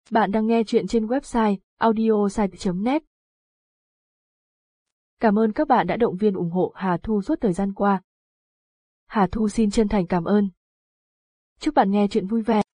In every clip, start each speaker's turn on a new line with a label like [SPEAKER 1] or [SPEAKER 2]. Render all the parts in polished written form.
[SPEAKER 1] Bạn đang nghe chuyện trên website audiosite.net. Cảm ơn các bạn đã động viên ủng hộ Hà Thu suốt thời gian qua. Hà Thu xin chân thành cảm ơn. Chúc bạn nghe chuyện vui vẻ.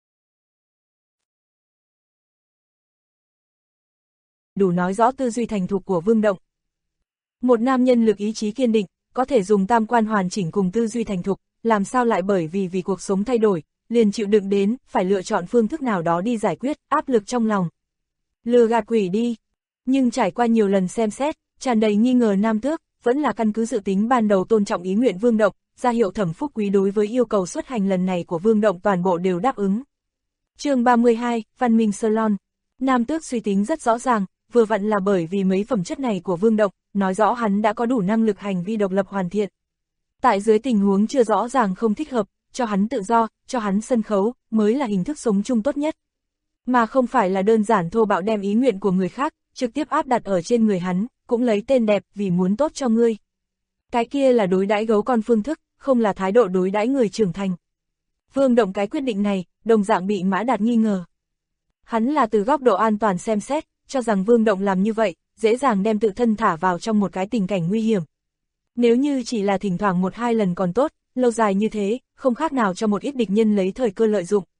[SPEAKER 2] Đủ nói rõ tư duy thành thục của Vương Động. Một nam nhân lực ý chí kiên định, có thể dùng tam quan hoàn chỉnh cùng tư duy thành thục, làm sao lại bởi vì cuộc sống thay đổi, liền chịu đựng đến, phải lựa chọn phương thức nào đó đi giải quyết áp lực trong lòng. Lừa gạt quỷ đi. Nhưng trải qua nhiều lần xem xét, tràn đầy nghi ngờ Nam Tước, vẫn là căn cứ dự tính ban đầu tôn trọng ý nguyện Vương Động, ra hiệu Thẩm Phúc Quý đối với yêu cầu xuất hành lần này của Vương Động toàn bộ đều đáp ứng. Chương 32, Văn Minh Salon. Nam Tước suy tính rất rõ ràng, vừa vặn là bởi vì mấy phẩm chất này của Vương Động, nói rõ hắn đã có đủ năng lực hành vi độc lập hoàn thiện. Tại dưới tình huống chưa rõ ràng không thích hợp, cho hắn tự do, cho hắn sân khấu, mới là hình thức sống chung tốt nhất. Mà không phải là đơn giản thô bạo đem ý nguyện của người khác, trực tiếp áp đặt ở trên người hắn, cũng lấy tên đẹp vì muốn tốt cho ngươi. Cái kia là đối đãi gấu con phương thức, không là thái độ đối đãi người trưởng thành. Vương Động cái quyết định này, đồng dạng bị Mã Đạt nghi ngờ. Hắn là từ góc độ an toàn xem xét, cho rằng Vương Động làm như vậy, dễ dàng đem tự thân thả vào trong một cái tình cảnh nguy hiểm. Nếu như chỉ là thỉnh thoảng một hai lần còn tốt, lâu dài như thế, không khác nào cho một ít địch nhân lấy thời cơ lợi dụng.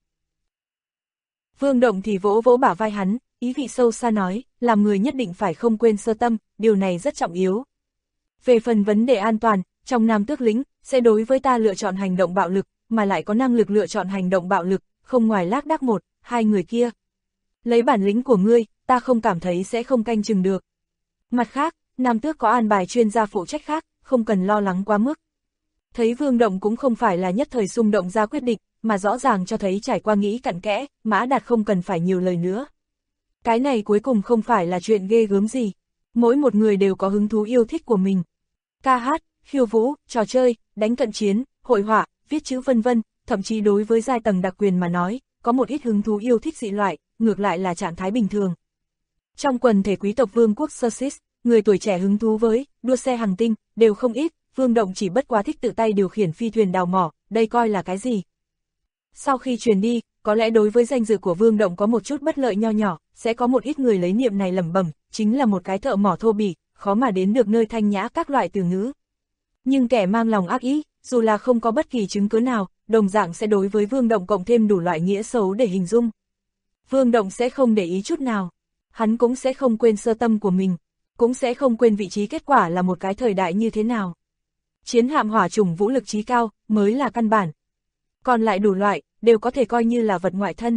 [SPEAKER 2] Vương Động thì vỗ vỗ bả vai hắn, ý vị sâu xa nói, làm người nhất định phải không quên sơ tâm, điều này rất trọng yếu. Về phần vấn đề an toàn, trong Nam Tước lĩnh, sẽ đối với ta lựa chọn hành động bạo lực, mà lại có năng lực lựa chọn hành động bạo lực, không ngoài lác đác một, hai người kia. Lấy bản lĩnh của ngươi, ta không cảm thấy sẽ không canh chừng được. Mặt khác, Nam Tước có an bài chuyên gia phụ trách khác, không cần lo lắng quá mức. Thấy Vương Động cũng không phải là nhất thời xung động ra quyết định, mà rõ ràng cho thấy trải qua nghĩ cặn kẽ, Mã Đạt không cần phải nhiều lời nữa. Cái này cuối cùng không phải là chuyện ghê gớm gì. Mỗi một người đều có hứng thú yêu thích của mình. Ca hát, khiêu vũ, trò chơi, đánh cận chiến, hội họa, viết chữ vân vân, thậm chí đối với giai tầng đặc quyền mà nói, có một ít hứng thú yêu thích dị loại, ngược lại là trạng thái bình thường. Trong quần thể quý tộc vương quốc Sussex, người tuổi trẻ hứng thú với đua xe hàng tinh đều không ít. Vương Động chỉ bất quá thích tự tay điều khiển phi thuyền đào mỏ, đây coi là cái gì? Sau khi truyền đi, có lẽ đối với danh dự của Vương Động có một chút bất lợi nho nhỏ, sẽ có một ít người lấy niệm này lẩm bẩm, chính là một cái thợ mỏ thô bỉ, khó mà đến được nơi thanh nhã các loại từ ngữ. Nhưng kẻ mang lòng ác ý, dù là không có bất kỳ chứng cứ nào, đồng dạng sẽ đối với Vương Động cộng thêm đủ loại nghĩa xấu để hình dung. Vương Động sẽ không để ý chút nào, hắn cũng sẽ không quên sơ tâm của mình, cũng sẽ không quên vị trí kết quả là một cái thời đại như thế nào. Chiến hạm hỏa chủng vũ lực chí cao, mới là căn bản. Còn lại đủ loại, đều có thể coi như là vật ngoại thân.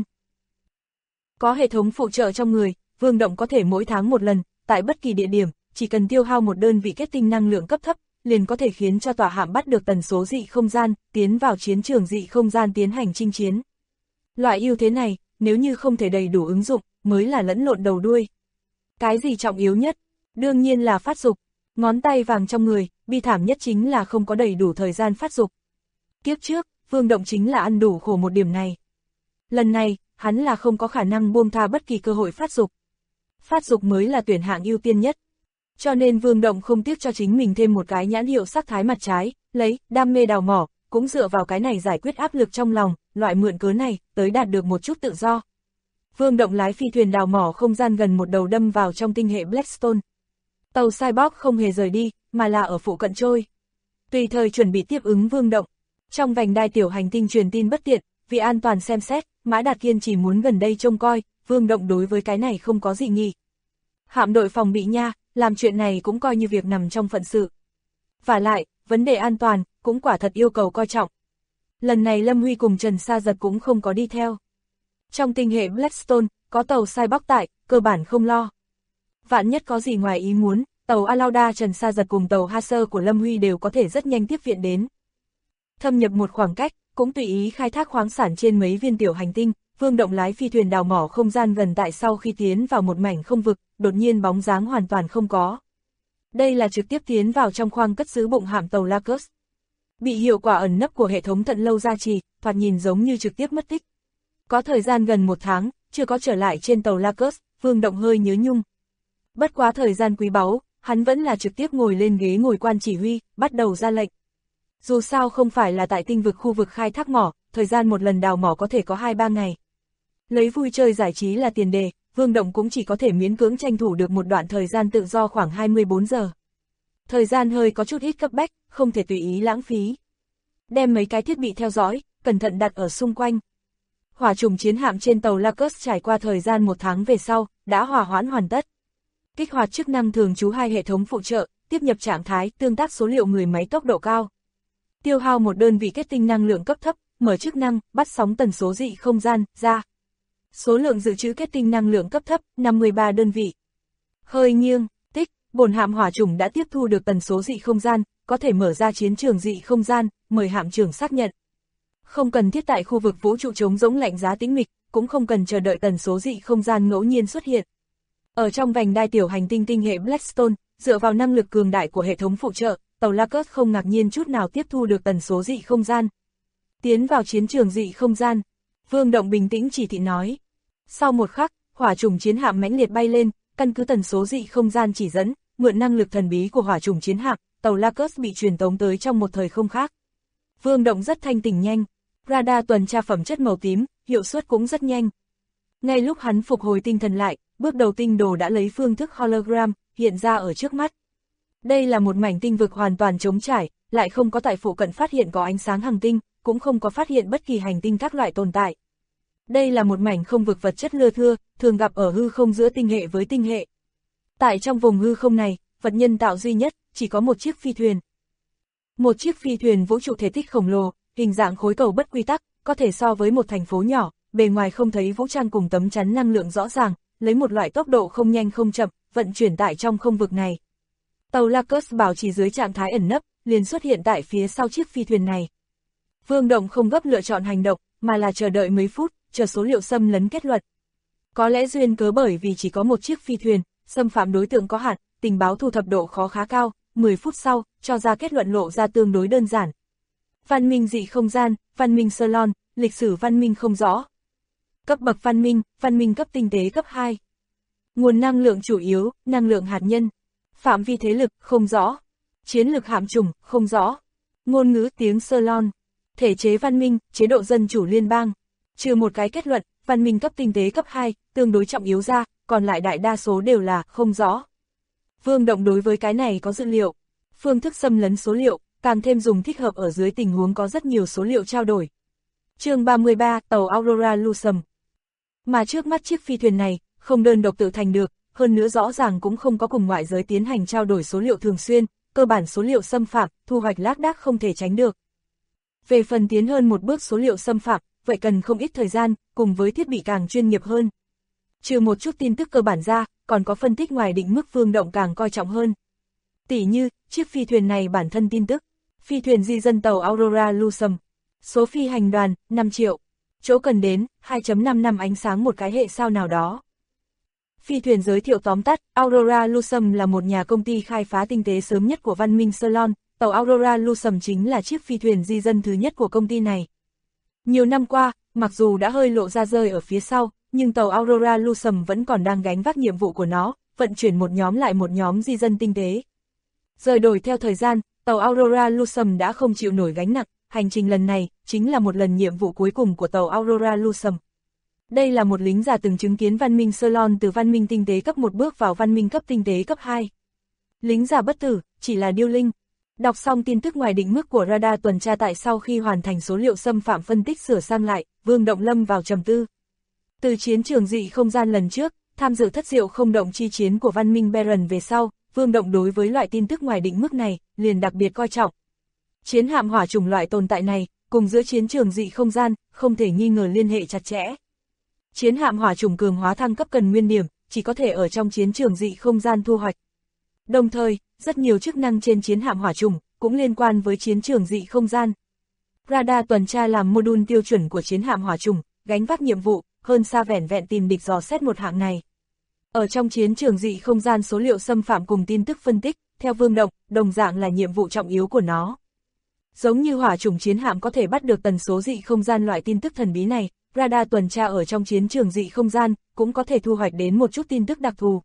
[SPEAKER 2] Có hệ thống phụ trợ trong người, Vương Động có thể mỗi tháng một lần, tại bất kỳ địa điểm, chỉ cần tiêu hao một đơn vị kết tinh năng lượng cấp thấp, liền có thể khiến cho tòa hạm bắt được tần số dị không gian, tiến vào chiến trường dị không gian tiến hành chinh chiến. Loại ưu thế này, nếu như không thể đầy đủ ứng dụng, mới là lẫn lộn đầu đuôi. Cái gì trọng yếu nhất? Đương nhiên là phát dục. Ngón tay vàng trong người, bi thảm nhất chính là không có đầy đủ thời gian phát dục. Kiếp trước, Vương Động chính là ăn đủ khổ một điểm này. Lần này, hắn là không có khả năng buông tha bất kỳ cơ hội phát dục. Phát dục mới là tuyển hạng ưu tiên nhất. Cho nên Vương Động không tiếc cho chính mình thêm một cái nhãn hiệu sắc thái mặt trái, lấy đam mê đào mỏ, cũng dựa vào cái này giải quyết áp lực trong lòng, loại mượn cớ này, tới đạt được một chút tự do. Vương Động lái phi thuyền đào mỏ không gian gần một đầu đâm vào trong tinh hệ Blackstone. Tàu Cyborg không hề rời đi, mà là ở phụ cận trôi. Tùy thời chuẩn bị tiếp ứng Vương Động. Trong vành đai tiểu hành tinh truyền tin bất tiện, vì an toàn xem xét, Mã Đạt kiên chỉ muốn gần đây trông coi, Vương Động đối với cái này không có dị nghị. Hạm đội phòng bị nha, làm chuyện này cũng coi như việc nằm trong phận sự. Vả lại, vấn đề an toàn, cũng quả thật yêu cầu coi trọng. Lần này Lâm Huy cùng Trần Sa Giật cũng không có đi theo. Trong tinh hệ Blackstone, có tàu Cyborg tại, cơ bản không lo. Vạn nhất có gì ngoài ý muốn, tàu Alauda Trần Sa Giật cùng tàu Haser của Lâm Huy đều có thể rất nhanh tiếp viện đến. Thâm nhập một khoảng cách, cũng tùy ý khai thác khoáng sản trên mấy viên tiểu hành tinh, Vương Động lái phi thuyền đào mỏ không gian gần tại sau khi tiến vào một mảnh không vực, đột nhiên bóng dáng hoàn toàn không có. Đây là trực tiếp tiến vào trong khoang cất giữ bụng hạm tàu Lacus. Bị hiệu quả ẩn nấp của hệ thống thận lâu gia trì, thoạt nhìn giống như trực tiếp mất tích. Có thời gian gần một tháng, chưa có trở lại trên tàu Lacus, Vương Động hơi nhớ nhung. Bất quá thời gian quý báu, hắn vẫn là trực tiếp ngồi lên ghế ngồi quan chỉ huy, bắt đầu ra lệnh. Dù sao không phải là tại tinh vực khu vực khai thác mỏ, thời gian một lần đào mỏ có thể có 2-3 ngày. Lấy vui chơi giải trí là tiền đề, Vương Động cũng chỉ có thể miễn cưỡng tranh thủ được một đoạn thời gian tự do khoảng 24 giờ. Thời gian hơi có chút ít cấp bách, không thể tùy ý lãng phí. Đem mấy cái thiết bị theo dõi, cẩn thận đặt ở xung quanh. Hỏa trùng chiến hạm trên tàu Lacus trải qua thời gian 1 tháng về sau, đã hòa hoãn hoàn tất. Kích hoạt chức năng thường trú 2 hệ thống phụ trợ, tiếp nhập trạng thái, tương tác số liệu người máy tốc độ cao. Tiêu hao một đơn vị kết tinh năng lượng cấp thấp, mở chức năng, bắt sóng tần số dị không gian, ra. Số lượng dự trữ kết tinh năng lượng cấp thấp, 53 đơn vị. Hơi nghiêng, tích, bổn hạm hỏa trùng đã tiếp thu được tần số dị không gian, có thể mở ra chiến trường dị không gian, mời hạm trưởng xác nhận. Không cần thiết tại khu vực vũ trụ trống rỗng lạnh giá tĩnh mịch, cũng không cần chờ đợi tần số dị không gian ngẫu nhiên xuất hiện. Ở trong vành đai tiểu hành tinh tinh hệ Blackstone, dựa vào năng lực cường đại của hệ thống phụ trợ, tàu Lacus không ngạc nhiên chút nào tiếp thu được tần số dị không gian. Tiến vào chiến trường dị không gian, Vương Động bình tĩnh chỉ thị nói. Sau một khắc, hỏa trùng chiến hạm mãnh liệt bay lên, căn cứ tần số dị không gian chỉ dẫn, mượn năng lực thần bí của hỏa trùng chiến hạm, tàu Lacus bị truyền tống tới trong một thời không khác. Vương Động rất thanh tỉnh nhanh, radar tuần tra phẩm chất màu tím, hiệu suất cũng rất nhanh. Ngay lúc hắn phục hồi tinh thần lại, bước đầu tinh đồ đã lấy phương thức hologram, hiện ra ở trước mắt. Đây là một mảnh tinh vực hoàn toàn trống trải, lại không có tại phụ cận phát hiện có ánh sáng hành tinh, cũng không có phát hiện bất kỳ hành tinh các loại tồn tại. Đây là một mảnh không vực vật chất lưa thưa, thường gặp ở hư không giữa tinh hệ với tinh hệ. Tại trong vùng hư không này, vật nhân tạo duy nhất, chỉ có một chiếc phi thuyền. Một chiếc phi thuyền vũ trụ thể tích khổng lồ, hình dạng khối cầu bất quy tắc, có thể so với một thành phố nhỏ, bề ngoài không thấy vũ trang cùng tấm chắn năng lượng rõ ràng, lấy một loại tốc độ không nhanh không chậm, vận chuyển tại trong không vực này. Tàu Lacus bảo trì dưới trạng thái ẩn nấp, liền xuất hiện tại phía sau chiếc phi thuyền này. Vương Động không gấp lựa chọn hành động, mà là chờ đợi mấy phút, chờ số liệu xâm lấn kết luận. Có lẽ duyên cớ bởi vì chỉ có một chiếc phi thuyền, xâm phạm đối tượng có hạn, tình báo thu thập độ khó khá cao, 10 phút sau, cho ra kết luận lộ ra tương đối đơn giản. Văn minh dị không gian, văn minh Cylon, lịch sử văn minh không rõ. Cấp bậc văn minh cấp tinh tế cấp 2. Nguồn năng lượng chủ yếu, năng lượng hạt nhân. Phạm vi thế lực, không rõ. Chiến lược hạm chủng, không rõ. Ngôn ngữ tiếng Cylon. Thể chế văn minh, chế độ dân chủ liên bang. Trừ một cái kết luận, văn minh cấp tinh tế cấp 2, tương đối trọng yếu ra, còn lại đại đa số đều là không rõ. Vương Động đối với cái này có dữ liệu. Phương thức xâm lấn số liệu, càng thêm dùng thích hợp ở dưới tình huống có rất nhiều số liệu trao đổi. Chương 33, tàu Aurora Lusum. Mà trước mắt chiếc phi thuyền này, không đơn độc tự thành được, hơn nữa rõ ràng cũng không có cùng ngoại giới tiến hành trao đổi số liệu thường xuyên, cơ bản số liệu xâm phạm, thu hoạch lác đác không thể tránh được. Về phần tiến hơn một bước số liệu xâm phạm, vậy cần không ít thời gian, cùng với thiết bị càng chuyên nghiệp hơn. Trừ một chút tin tức cơ bản ra, còn có phân tích ngoài định mức Vương Động càng coi trọng hơn. Tỉ như, chiếc phi thuyền này bản thân tin tức, phi thuyền di dân tàu Aurora Lusum, số phi hành đoàn, 5 triệu, chỗ cần đến, 2.5 năm ánh sáng một cái hệ sao nào đó. Phi thuyền giới thiệu tóm tắt, Aurora Lusum là một nhà công ty khai phá tinh tế sớm nhất của văn minh Cylon, tàu Aurora Lusum chính là chiếc phi thuyền di dân thứ nhất của công ty này. Nhiều năm qua, mặc dù đã hơi lộ ra rơi ở phía sau, nhưng tàu Aurora Lusum vẫn còn đang gánh vác nhiệm vụ của nó, vận chuyển một nhóm lại một nhóm di dân tinh tế. Rời đổi theo thời gian, tàu Aurora Lusum đã không chịu nổi gánh nặng, hành trình lần này chính là một lần nhiệm vụ cuối cùng của tàu Aurora Lusum. Đây là một lính già từng chứng kiến văn minh Cylon từ văn minh tinh tế cấp 1 bước vào văn minh cấp tinh tế cấp 2. Lính già bất tử, chỉ là điêu linh. Đọc xong tin tức ngoài định mức của radar tuần tra tại sau khi hoàn thành số liệu xâm phạm phân tích sửa sang lại, Vương Động lâm vào trầm tư. Từ chiến trường dị không gian lần trước, tham dự thất diệu không động chi chiến của văn minh Baron về sau, Vương Động đối với loại tin tức ngoài định mức này, liền đặc biệt coi trọng. Chiến hạm hỏa chủng loại tồn tại này, cùng giữa chiến trường dị không gian, không thể nghi ngờ liên hệ chặt chẽ. Chiến hạm hỏa chủng cường hóa thăng cấp cần nguyên điểm, chỉ có thể ở trong chiến trường dị không gian thu hoạch. Đồng thời, rất nhiều chức năng trên chiến hạm hỏa chủng cũng liên quan với chiến trường dị không gian. Radar tuần tra làm module tiêu chuẩn của chiến hạm hỏa chủng, gánh vác nhiệm vụ, hơn xa vẻn vẹn tìm địch dò xét một hạng này. Ở trong chiến trường dị không gian số liệu xâm phạm cùng tin tức phân tích, theo Vương Động, đồng dạng là nhiệm vụ trọng yếu của nó. Giống như hỏa chủng chiến hạm có thể bắt được tần số dị không gian loại tin tức thần bí này, radar tuần tra ở trong chiến trường dị không gian cũng có thể thu hoạch đến một chút tin tức đặc thù.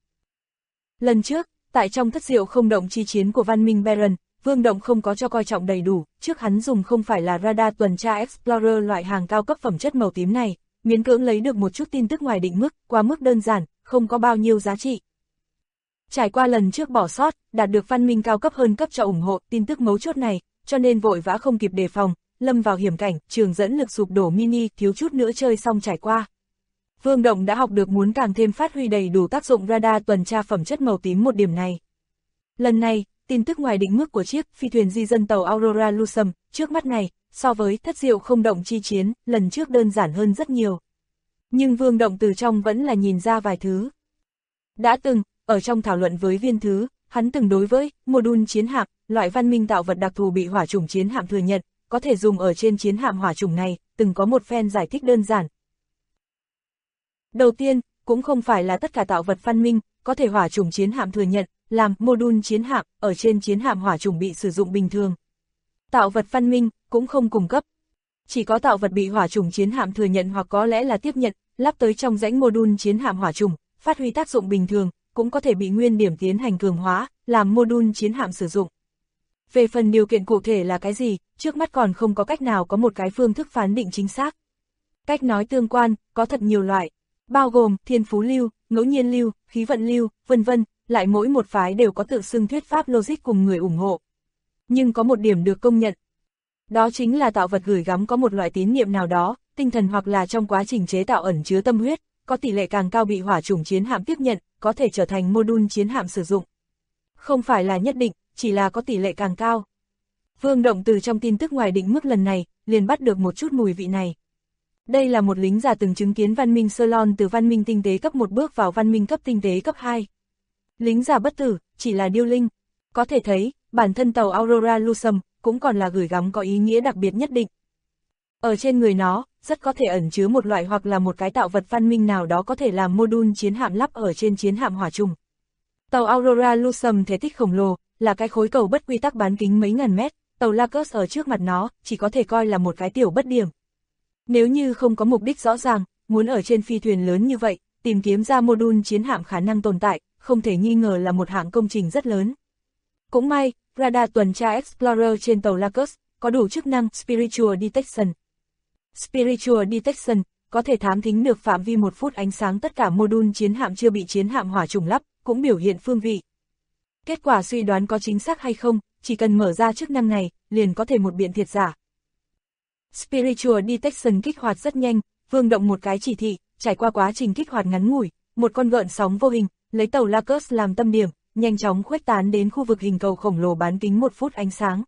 [SPEAKER 2] Lần trước, tại trong thất diệu không động chi chiến của văn minh Baron, Vương Động không có cho coi trọng đầy đủ, trước hắn dùng không phải là radar tuần tra Explorer loại hàng cao cấp phẩm chất màu tím này, miễn cưỡng lấy được một chút tin tức ngoài định mức, quá mức đơn giản, không có bao nhiêu giá trị. Trải qua lần trước bỏ sót, đạt được văn minh cao cấp hơn cấp cho ủng hộ tin tức mấu chốt này, cho nên vội vã không kịp đề phòng, lâm vào hiểm cảnh, trường dẫn lực sụp đổ mini thiếu chút nữa chơi xong trải qua. Vương Động đã học được muốn càng thêm phát huy đầy đủ tác dụng radar tuần tra phẩm chất màu tím một điểm này. Lần này, tin tức ngoài định mức của chiếc phi thuyền di dân tàu Aurora Lusum trước mắt này, so với thất diệu không động chi chiến, lần trước đơn giản hơn rất nhiều. Nhưng Vương Động từ trong vẫn là nhìn ra vài thứ. Đã từng, ở trong thảo luận với Viên Thứ, hắn từng đối với module chiến hạm, loại văn minh tạo vật đặc thù bị hỏa chủng chiến hạm thừa nhận, có thể dùng ở trên chiến hạm hỏa chủng này, từng có một phen giải thích đơn giản. Đầu tiên, cũng không phải là tất cả tạo vật văn minh, có thể hỏa chủng chiến hạm thừa nhận, làm module chiến hạm, ở trên chiến hạm hỏa chủng bị sử dụng bình thường. Tạo vật văn minh, cũng không cung cấp. Chỉ có tạo vật bị hỏa chủng chiến hạm thừa nhận hoặc có lẽ là tiếp nhận, lắp tới trong rãnh module chiến hạm hỏa chủng, phát huy tác dụng bình thường, cũng có thể bị nguyên điểm tiến hành cường hóa, làm module chiến hạm sử dụng. Về phần điều kiện cụ thể là cái gì, trước mắt còn không có cách nào có một cái phương thức phán định chính xác. Cách nói tương quan, có thật nhiều loại, bao gồm thiên phú lưu, ngẫu nhiên lưu, khí vận lưu, vân vân, lại mỗi một phái đều có tự xưng thuyết pháp logic cùng người ủng hộ. Nhưng có một điểm được công nhận. Đó chính là tạo vật gửi gắm có một loại tín niệm nào đó, tinh thần hoặc là trong quá trình chế tạo ẩn chứa tâm huyết, có tỷ lệ càng cao bị hỏa chủng chiến hạm tiếp nhận, có thể trở thành module chiến hạm sử dụng. Không phải là nhất định, chỉ là có tỷ lệ càng cao. Vương Động từ trong tin tức ngoài định mức lần này, liền bắt được một chút mùi vị này. Đây là một lính già từng chứng kiến văn minh Cylon từ văn minh tinh tế cấp 1 bước vào văn minh cấp tinh tế cấp 2. Lính già bất tử, chỉ là điêu linh. Có thể thấy, bản thân tàu Aurora Lusum cũng còn là gửi gắm có ý nghĩa đặc biệt nhất định. Ở trên người nó, rất có thể ẩn chứa một loại hoặc là một cái tạo vật văn minh nào đó có thể làm module chiến hạm lắp ở trên chiến hạm hỏa trùng. Tàu Aurora Lusum thể tích khổng lồ, là cái khối cầu bất quy tắc bán kính mấy ngàn mét, tàu Lacus ở trước mặt nó, chỉ có thể coi là một cái tiểu bất điểm. Nếu như không có mục đích rõ ràng, muốn ở trên phi thuyền lớn như vậy, tìm kiếm ra module chiến hạm khả năng tồn tại, không thể nghi ngờ là một hạng công trình rất lớn. Cũng may, radar tuần tra Explorer trên tàu Lacus, có đủ chức năng Spiritual Detection. Spiritual Detection, có thể thám thính được phạm vi 1 phút ánh sáng tất cả module chiến hạm chưa bị chiến hạm hỏa trùng lắp, cũng biểu hiện phương vị. Kết quả suy đoán có chính xác hay không, chỉ cần mở ra chức năng này, liền có thể một biện thiệt giả. Spiritual Detection kích hoạt rất nhanh, Vương Động một cái chỉ thị, trải qua quá trình kích hoạt ngắn ngủi, một con gợn sóng vô hình, lấy tàu Lacus làm tâm điểm, nhanh chóng khuếch tán đến khu vực hình cầu khổng lồ bán kính 1 phút ánh sáng.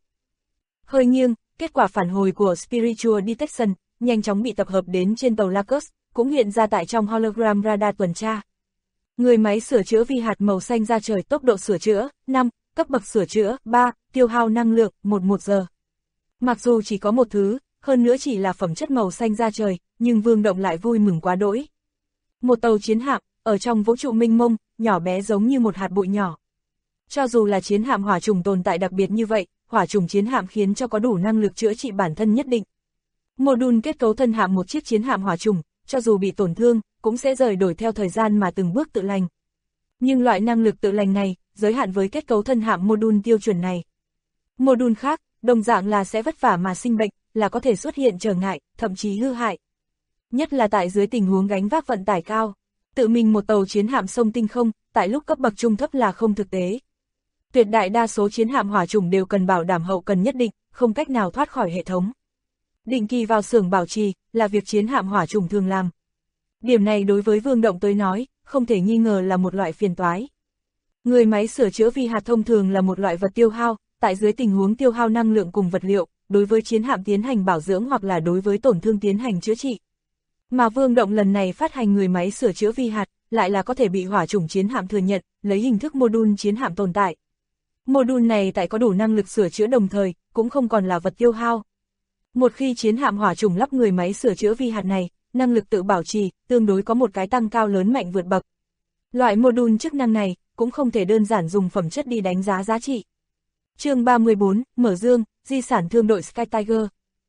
[SPEAKER 2] Hơi nghiêng, kết quả phản hồi của Spiritual Detection, nhanh chóng bị tập hợp đến trên tàu Lacus, cũng hiện ra tại trong hologram radar tuần tra. Người máy sửa chữa vi hạt màu xanh ra trời, tốc độ sửa chữa, 5, cấp bậc sửa chữa, 3, tiêu hao năng lượng, 1 giờ. Mặc dù chỉ có một thứ, hơn nữa chỉ là phẩm chất màu xanh ra trời, nhưng Vương Động lại vui mừng quá đỗi. Một tàu chiến hạm, ở trong vũ trụ mênh mông, nhỏ bé giống như một hạt bụi nhỏ. Cho dù là chiến hạm hỏa trùng tồn tại đặc biệt như vậy, hỏa trùng chiến hạm khiến cho có đủ năng lực chữa trị bản thân nhất định. Module kết cấu thân hạm một chiếc chiến hạm hỏa trùng, cho dù bị tổn thương, cũng sẽ rời đổi theo thời gian mà từng bước tự lành. Nhưng loại năng lực tự lành này, giới hạn với kết cấu thân hạm module tiêu chuẩn này. Module khác, đồng dạng là sẽ vất vả mà sinh bệnh, là có thể xuất hiện trở ngại, thậm chí hư hại. Nhất là tại dưới tình huống gánh vác vận tải cao. Tự mình một tàu chiến hạm sông tinh không, tại lúc cấp bậc trung thấp là không thực tế. Tuyệt đại đa số chiến hạm hỏa trùng đều cần bảo đảm hậu cần nhất định, không cách nào thoát khỏi hệ thống. Định kỳ vào xưởng bảo trì, là việc chiến hạm hỏa trùng thường làm. Điểm này đối với Vương Động tới nói, không thể nghi ngờ là một loại phiền toái. Người máy sửa chữa vi hạt thông thường là một loại vật tiêu hao, tại dưới tình huống tiêu hao năng lượng cùng vật liệu, đối với chiến hạm tiến hành bảo dưỡng hoặc là đối với tổn thương tiến hành chữa trị. Mà Vương Động lần này phát hành người máy sửa chữa vi hạt, lại là có thể bị hỏa chủng chiến hạm thừa nhận, lấy hình thức module chiến hạm tồn tại. Module này tại có đủ năng lực sửa chữa đồng thời, cũng không còn là vật tiêu hao. Một khi chiến hạm hỏa chủng lắp người máy sửa chữa vi hạt này, năng lực tự bảo trì, tương đối có một cái tăng cao lớn mạnh vượt bậc. Loại module chức năng này, cũng không thể đơn giản dùng phẩm chất đi đánh giá giá trị. Chương 34, Mở Dương, di sản thương đội Sky Tiger.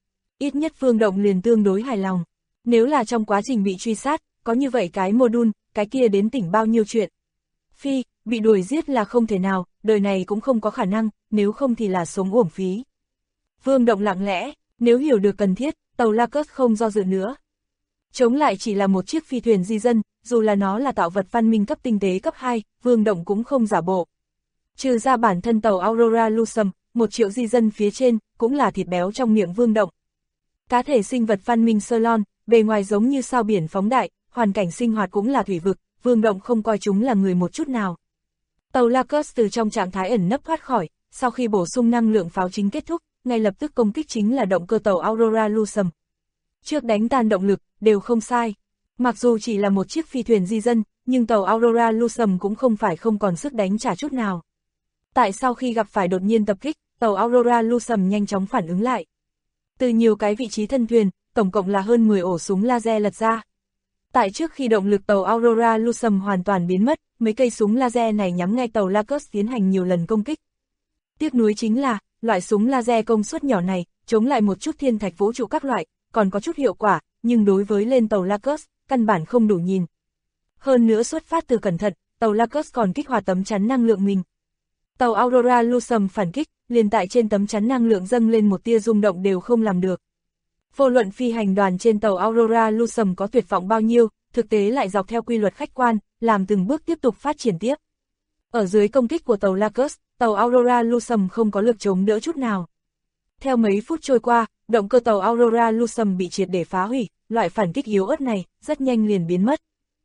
[SPEAKER 2] Ít nhất Vương Động liền tương đối hài lòng. Nếu là trong quá trình bị truy sát, có như vậy cái module, cái kia đến tỉnh bao nhiêu chuyện. Phi, bị đuổi giết là không thể nào, đời này cũng không có khả năng, nếu không thì là sống uổng phí. Vương Động lặng lẽ, nếu hiểu được cần thiết, tàu Lacus không do dự nữa. Chống lại chỉ là một chiếc phi thuyền di dân, dù là nó là tạo vật văn minh cấp tinh tế cấp 2, Vương Động cũng không giả bộ. Trừ ra bản thân tàu Aurora Lusum, 1 triệu di dân phía trên, cũng là thịt béo trong miệng Vương Động. Cá thể sinh vật văn minh Cylon, bề ngoài giống như sao biển phóng đại, hoàn cảnh sinh hoạt cũng là thủy vực, Vương Động không coi chúng là người một chút nào. Tàu Lacus từ trong trạng thái ẩn nấp thoát khỏi, sau khi bổ sung năng lượng pháo chính kết thúc, ngay lập tức công kích chính là động cơ tàu Aurora Lusum. Trước đánh tan động lực, đều không sai. Mặc dù chỉ là một chiếc phi thuyền di dân, nhưng tàu Aurora Lusum cũng không phải không còn sức đánh trả chút nào. Tại sau khi gặp phải đột nhiên tập kích, tàu Aurora Lusum nhanh chóng phản ứng lại. Từ nhiều cái vị trí thân thuyền, tổng cộng là hơn 10 ổ súng laser lật ra. Tại trước khi động lực tàu Aurora Lusum hoàn toàn biến mất, mấy cây súng laser này nhắm ngay tàu Lacus tiến hành nhiều lần công kích. Tiếc nuối chính là, loại súng laser công suất nhỏ này, chống lại một chút thiên thạch vũ trụ các loại, còn có chút hiệu quả, nhưng đối với lên tàu Lacus, căn bản không đủ nhìn. Hơn nữa xuất phát từ cẩn thận, tàu Lacus còn kích hoạt tấm chắn năng lượng mình. Tàu Aurora Lusum phản kích, liền tại trên tấm chắn năng lượng dâng lên một tia rung động đều không làm được. Vô luận phi hành đoàn trên tàu Aurora Lusum có tuyệt vọng bao nhiêu, thực tế lại dọc theo quy luật khách quan, làm từng bước tiếp tục phát triển tiếp. Ở dưới công kích của tàu Lacus, tàu Aurora Lusum không có lực chống đỡ chút nào. Theo mấy phút trôi qua, động cơ tàu Aurora Lusum bị triệt để phá hủy, loại phản kích yếu ớt này, rất nhanh liền biến mất.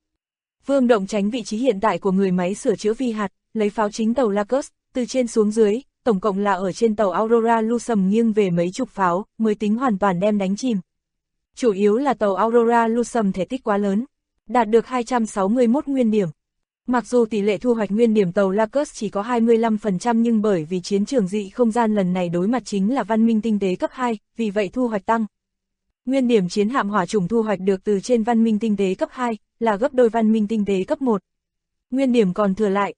[SPEAKER 2] Vương Động tránh vị trí hiện tại của người máy sửa chữa vi hạt, lấy pháo chính tàu Lacus, từ trên xuống dưới, tổng cộng là ở trên tàu Aurora Lusum nghiêng về mấy chục pháo, mới tính hoàn toàn đem đánh chìm. Chủ yếu là tàu Aurora Lusum thể tích quá lớn, đạt được 261 nguyên điểm. Mặc dù tỷ lệ thu hoạch nguyên điểm tàu Lacus chỉ có 25% nhưng bởi vì chiến trường dị không gian lần này đối mặt chính là văn minh tinh tế cấp 2, vì vậy thu hoạch tăng. Nguyên điểm chiến hạm hỏa chủng thu hoạch được từ trên văn minh tinh tế cấp 2, là gấp đôi văn minh tinh tế cấp 1. Nguyên điểm còn thừa lại,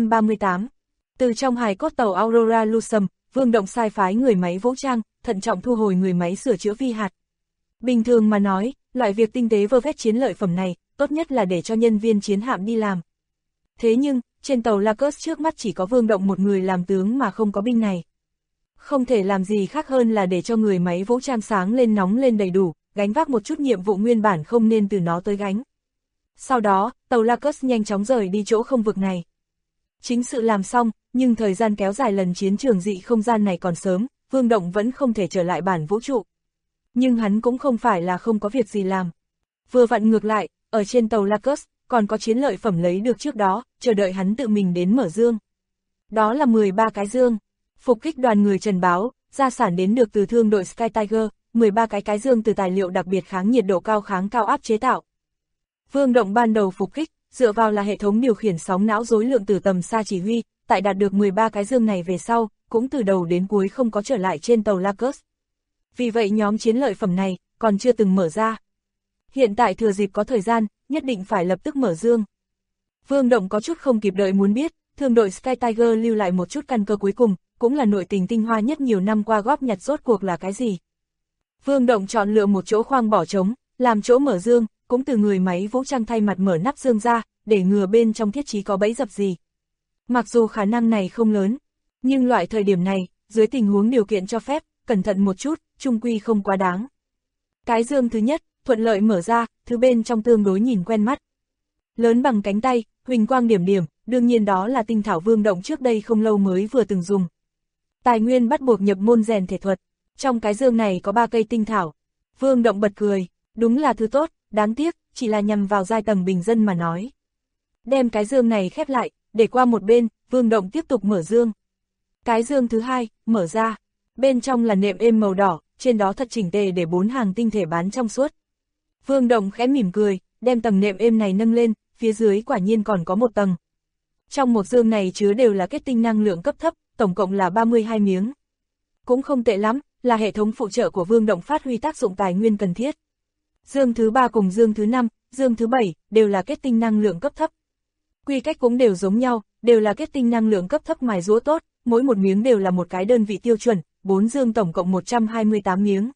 [SPEAKER 2] 438. Từ trong hài cốt tàu Aurora Lusum, Vương Động sai phái người máy vũ trang, thận trọng thu hồi người máy sửa chữa vi hạt. Bình thường mà nói, loại việc tinh tế vơ vét chiến lợi phẩm này, tốt nhất là để cho nhân viên chiến hạm đi làm. Thế nhưng, trên tàu Lacus trước mắt chỉ có Vương Động một người làm tướng mà không có binh này. Không thể làm gì khác hơn là để cho người máy vũ trang sáng lên nóng lên đầy đủ, gánh vác một chút nhiệm vụ nguyên bản không nên từ nó tới gánh. Sau đó, tàu Lacus nhanh chóng rời đi chỗ không vực này. Chính sự làm xong, nhưng thời gian kéo dài lần chiến trường dị không gian này còn sớm, Vương Động vẫn không thể trở lại bản vũ trụ. Nhưng hắn cũng không phải là không có việc gì làm. Vừa vặn ngược lại, ở trên tàu Lacus, còn có chiến lợi phẩm lấy được trước đó, chờ đợi hắn tự mình đến mở dương. Đó là 13 cái dương. Phục kích đoàn người Trần báo, gia sản đến được từ thương đội Sky Tiger, 13 cái dương từ tài liệu đặc biệt kháng nhiệt độ cao kháng cao áp chế tạo. Vương Động ban đầu phục kích, dựa vào là hệ thống điều khiển sóng não rối lượng từ tầm xa chỉ huy, tại đạt được 13 cái dương này về sau, cũng từ đầu đến cuối không có trở lại trên tàu Lacus. Vì vậy nhóm chiến lợi phẩm này, còn chưa từng mở ra. Hiện tại thừa dịp có thời gian, nhất định phải lập tức mở dương. Vương Động có chút không kịp đợi muốn biết, thương đội Sky Tiger lưu lại một chút căn cơ cuối cùng, cũng là nội tình tinh hoa nhất nhiều năm qua góp nhặt rốt cuộc là cái gì. Vương Động chọn lựa một chỗ khoang bỏ trống, làm chỗ mở dương, cũng từ người máy vũ trang thay mặt mở nắp dương ra, để ngừa bên trong thiết trí có bẫy dập gì. Mặc dù khả năng này không lớn, nhưng loại thời điểm này, dưới tình huống điều kiện cho phép, cẩn thận một chút, chung quy không quá đáng. Cái dương thứ nhất, thuận lợi mở ra, thứ bên trong tương đối nhìn quen mắt. Lớn bằng cánh tay, huỳnh quang điểm điểm, đương nhiên đó là tinh thảo Vương Động trước đây không lâu mới vừa từng dùng. Tài nguyên bắt buộc nhập môn rèn thể thuật, trong cái dương này có 3 cây tinh thảo. Vương Động bật cười, đúng là thứ tốt, đáng tiếc, chỉ là nhằm vào giai tầng bình dân mà nói. Đem cái dương này khép lại, để qua một bên, Vương Động tiếp tục mở dương. Cái dương thứ hai, mở ra, bên trong là nệm êm màu đỏ, trên đó thật chỉnh tề để 4 hàng tinh thể bán trong suốt. Vương Động khẽ mỉm cười, đem tầng nệm êm này nâng lên, phía dưới quả nhiên còn có một tầng. Trong một dương này chứa đều là kết tinh năng lượng cấp thấp, tổng cộng là 32 miếng. Cũng không tệ lắm, là hệ thống phụ trợ của Vương Động phát huy tác dụng tài nguyên cần thiết. Dương thứ 3 cùng dương thứ 5, dương thứ 7, đều là kết tinh năng lượng cấp thấp. Quy cách cũng đều giống nhau, đều là kết tinh năng lượng cấp thấp mài rũa tốt, mỗi một miếng đều là một cái đơn vị tiêu chuẩn, 4 dương tổng cộng 128 miếng.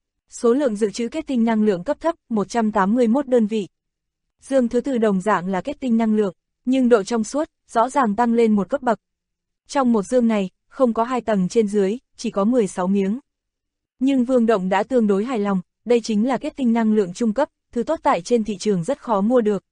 [SPEAKER 2] Số lượng dự trữ kết tinh năng lượng cấp thấp, 181 đơn vị. Dương thứ 4 đồng dạng là kết tinh năng lượng, nhưng độ trong suốt, rõ ràng tăng lên một cấp bậc. Trong một dương này, không có 2 tầng trên dưới, chỉ có 16 miếng. Nhưng Vương Động đã tương đối hài lòng, đây chính là kết tinh năng lượng trung cấp, thứ tốt tại trên thị trường rất khó mua được.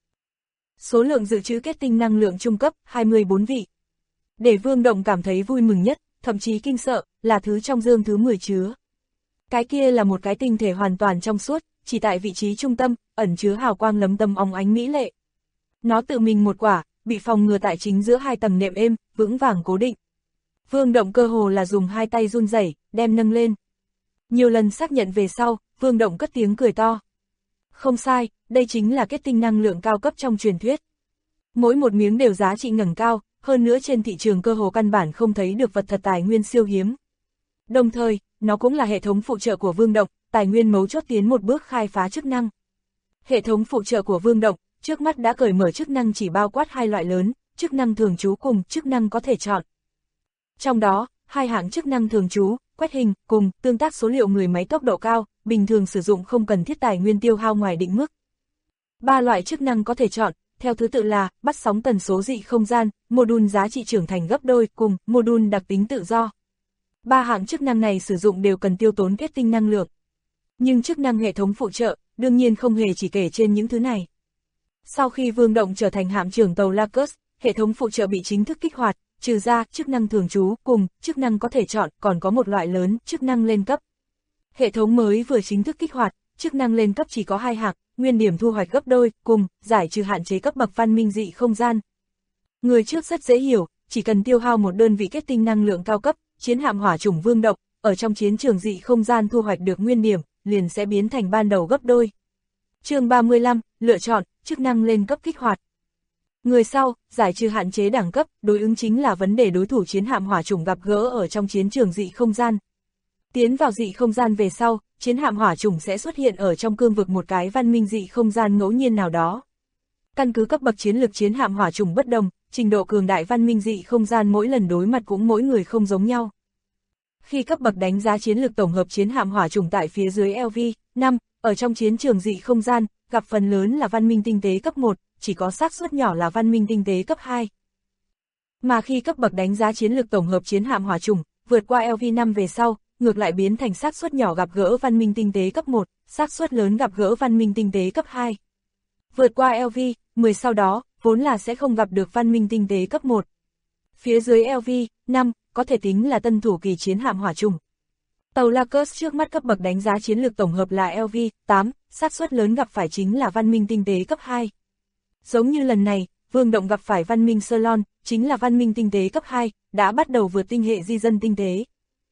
[SPEAKER 2] Số lượng dự trữ kết tinh năng lượng trung cấp, 24 vị. Để Vương Động cảm thấy vui mừng nhất, thậm chí kinh sợ, là thứ trong dương thứ 10 chứa. Cái kia là một cái tinh thể hoàn toàn trong suốt, chỉ tại vị trí trung tâm, ẩn chứa hào quang lấm tấm óng ánh mỹ lệ. Nó tự mình một quả, bị phòng ngừa tại chính giữa hai tầng nệm êm, vững vàng cố định. Vương Động cơ hồ là dùng hai tay run rẩy, đem nâng lên. Nhiều lần xác nhận về sau, Vương Động cất tiếng cười to. Không sai, đây chính là kết tinh năng lượng cao cấp trong truyền thuyết. Mỗi một miếng đều giá trị ngẩng cao, hơn nữa trên thị trường cơ hồ căn bản không thấy được vật thật tài nguyên siêu hiếm. Đồng thời, nó cũng là hệ thống phụ trợ của Vương Động, tài nguyên mấu chốt tiến một bước khai phá chức năng. Hệ thống phụ trợ của Vương Động, trước mắt đã cởi mở chức năng chỉ bao quát hai loại lớn, chức năng thường trú cùng chức năng có thể chọn. Trong đó, hai hạng chức năng thường trú, quét hình, cùng tương tác số liệu người máy tốc độ cao, bình thường sử dụng không cần thiết tài nguyên tiêu hao ngoài định mức. Ba loại chức năng có thể chọn, theo thứ tự là bắt sóng tần số dị không gian, module giá trị trưởng thành gấp đôi cùng module đặc tính tự do. Ba hạng chức năng này sử dụng đều cần tiêu tốn kết tinh năng lượng. Nhưng chức năng hệ thống phụ trợ, đương nhiên không hề chỉ kể trên những thứ này. Sau khi Vương Động trở thành hạm trưởng tàu Lacus, hệ thống phụ trợ bị chính thức kích hoạt, trừ ra chức năng thường trú cùng chức năng có thể chọn, còn có một loại lớn, chức năng lên cấp. Hệ thống mới vừa chính thức kích hoạt, chức năng lên cấp chỉ có hai hạng, nguyên điểm thu hoạch gấp đôi, cùng giải trừ hạn chế cấp bậc văn minh dị không gian. Người trước rất dễ hiểu, chỉ cần tiêu hao một đơn vị kết tinh năng lượng cao cấp, chiến hạm hỏa chủng Vương Động, ở trong chiến trường dị không gian thu hoạch được nguyên điểm, liền sẽ biến thành ban đầu gấp đôi. Chương 35, lựa chọn, chức năng lên cấp kích hoạt. Người sau, giải trừ hạn chế đẳng cấp, đối ứng chính là vấn đề đối thủ chiến hạm hỏa chủng gặp gỡ ở trong chiến trường dị không gian. Tiến vào dị không gian về sau, chiến hạm hỏa chủng sẽ xuất hiện ở trong cương vực một cái văn minh dị không gian ngẫu nhiên nào đó. Căn cứ cấp bậc chiến lực chiến hạm hỏa chủng bất đồng, trình độ cường đại văn minh dị không gian mỗi lần đối mặt cũng mỗi người không giống nhau. Khi cấp bậc đánh giá chiến lược tổng hợp chiến hạm hỏa chủng tại phía dưới LV5, ở trong chiến trường dị không gian, gặp phần lớn là văn minh tinh tế cấp 1, chỉ có xác suất nhỏ là văn minh tinh tế cấp 2. Mà khi cấp bậc đánh giá chiến lược tổng hợp chiến hạm hỏa chủng vượt qua LV5 về sau, ngược lại biến thành xác suất nhỏ gặp gỡ văn minh tinh tế cấp 1, xác suất lớn gặp gỡ văn minh tinh tế cấp 2. Vượt qua LV10 sau đó, vốn là sẽ không gặp được văn minh tinh tế cấp 1. Phía dưới LV5 có thể tính là tân thủ kỳ chiến hạm hỏa chủng. Tàu Lacus trước mắt cấp bậc đánh giá chiến lược tổng hợp là LV8, xác suất lớn gặp phải chính là văn minh tinh tế cấp 2. Giống như lần này, Vương Động gặp phải văn minh Solon, chính là văn minh tinh tế cấp 2, đã bắt đầu vượt tinh hệ di dân tinh tế.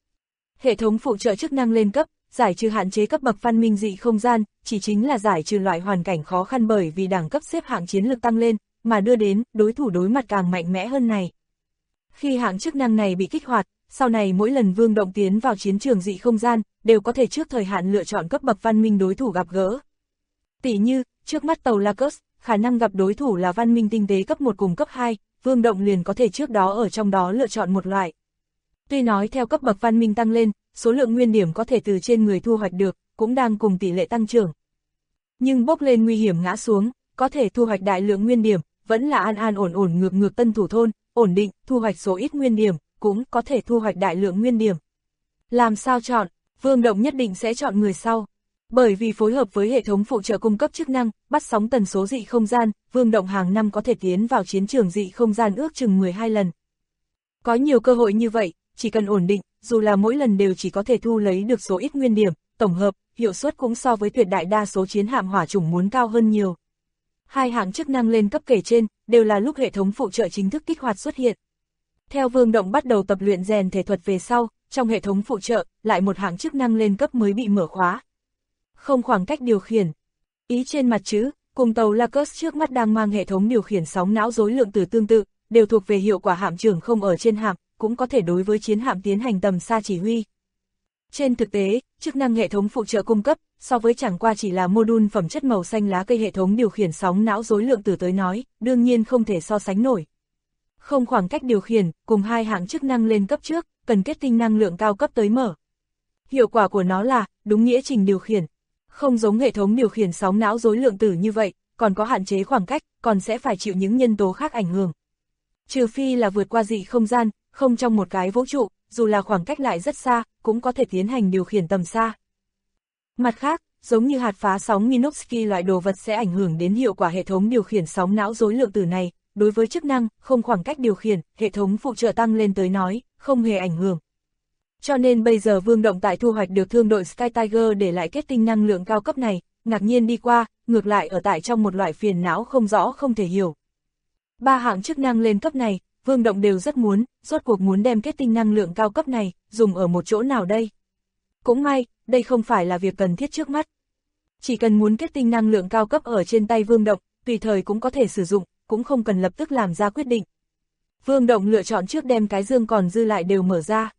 [SPEAKER 2] Hệ thống phụ trợ chức năng lên cấp, giải trừ hạn chế cấp bậc văn minh dị không gian, chỉ chính là giải trừ loại hoàn cảnh khó khăn bởi vì đẳng cấp xếp hạng chiến lược tăng lên, mà đưa đến đối thủ đối mặt càng mạnh mẽ hơn này. Khi hạng chức năng này bị kích hoạt, sau này mỗi lần Vương Động tiến vào chiến trường dị không gian, đều có thể trước thời hạn lựa chọn cấp bậc văn minh đối thủ gặp gỡ. Tỷ như, trước mắt tàu Lacus, khả năng gặp đối thủ là văn minh tinh tế cấp 1 cùng cấp 2, Vương Động liền có thể trước đó ở trong đó lựa chọn một loại. Tuy nói theo cấp bậc văn minh tăng lên, số lượng nguyên điểm có thể từ trên người thu hoạch được, cũng đang cùng tỷ lệ tăng trưởng. Nhưng bốc lên nguy hiểm ngã xuống, có thể thu hoạch đại lượng nguyên điểm, vẫn là an an ổn ổn ngược ngược tân thủ thôn, ổn định, thu hoạch số ít nguyên điểm, cũng có thể thu hoạch đại lượng nguyên điểm. Làm sao chọn? Vương Động nhất định sẽ chọn người sau. Bởi vì phối hợp với hệ thống phụ trợ cung cấp chức năng, bắt sóng tần số dị không gian, Vương Động hàng năm có thể tiến vào chiến trường dị không gian ước chừng 12 lần. Có nhiều cơ hội như vậy, chỉ cần ổn định, dù là mỗi lần đều chỉ có thể thu lấy được số ít nguyên điểm, tổng hợp, hiệu suất cũng so với tuyệt đại đa số chiến hạm hỏa chủng muốn cao hơn nhiều. Hai hạng chức năng lên cấp kể trên, đều là lúc hệ thống phụ trợ chính thức kích hoạt xuất hiện. Theo Vương Động bắt đầu tập luyện rèn thể thuật về sau, trong hệ thống phụ trợ, lại một hạng chức năng lên cấp mới bị mở khóa. Không khoảng cách điều khiển. Ý trên mặt chữ, cùng tàu Lacus trước mắt đang mang hệ thống điều khiển sóng não rối lượng tử tương tự, đều thuộc về hiệu quả hạm trưởng không ở trên hạm, cũng có thể đối với chiến hạm tiến hành tầm xa chỉ huy. Trên thực tế, chức năng hệ thống phụ trợ cung cấp, so với chẳng qua chỉ là module phẩm chất màu xanh lá cây hệ thống điều khiển sóng não rối lượng tử tới nói, đương nhiên không thể so sánh nổi. Không khoảng cách điều khiển, cùng hai hạng chức năng lên cấp trước, cần kết tinh năng lượng cao cấp tới mở. Hiệu quả của nó là, đúng nghĩa trình điều khiển. Không giống hệ thống điều khiển sóng não rối lượng tử như vậy, còn có hạn chế khoảng cách, còn sẽ phải chịu những nhân tố khác ảnh hưởng. Trừ phi là vượt qua dị không gian, không trong một cái vũ trụ, dù là khoảng cách lại rất xa, cũng có thể tiến hành điều khiển tầm xa. Mặt khác, giống như hạt phá sóng Minovsky loại đồ vật sẽ ảnh hưởng đến hiệu quả hệ thống điều khiển sóng não rối lượng tử này, đối với chức năng, không khoảng cách điều khiển, hệ thống phụ trợ tăng lên tới nói, không hề ảnh hưởng. Cho nên bây giờ Vương Động tại thu hoạch được thương đội Sky Tiger để lại kết tinh năng lượng cao cấp này, ngạc nhiên đi qua, ngược lại ở tại trong một loại phiền não không rõ không thể hiểu. Ba hạng chức năng lên cấp này, Vương Động đều rất muốn, rốt cuộc muốn đem kết tinh năng lượng cao cấp này, dùng ở một chỗ nào đây? Cũng may, đây không phải là việc cần thiết trước mắt. Chỉ cần muốn kết tinh năng lượng cao cấp ở trên tay Vương Động, tùy thời cũng có thể sử dụng, cũng không cần lập tức làm ra quyết định. Vương Động lựa chọn trước đem cái dương còn dư lại đều mở ra.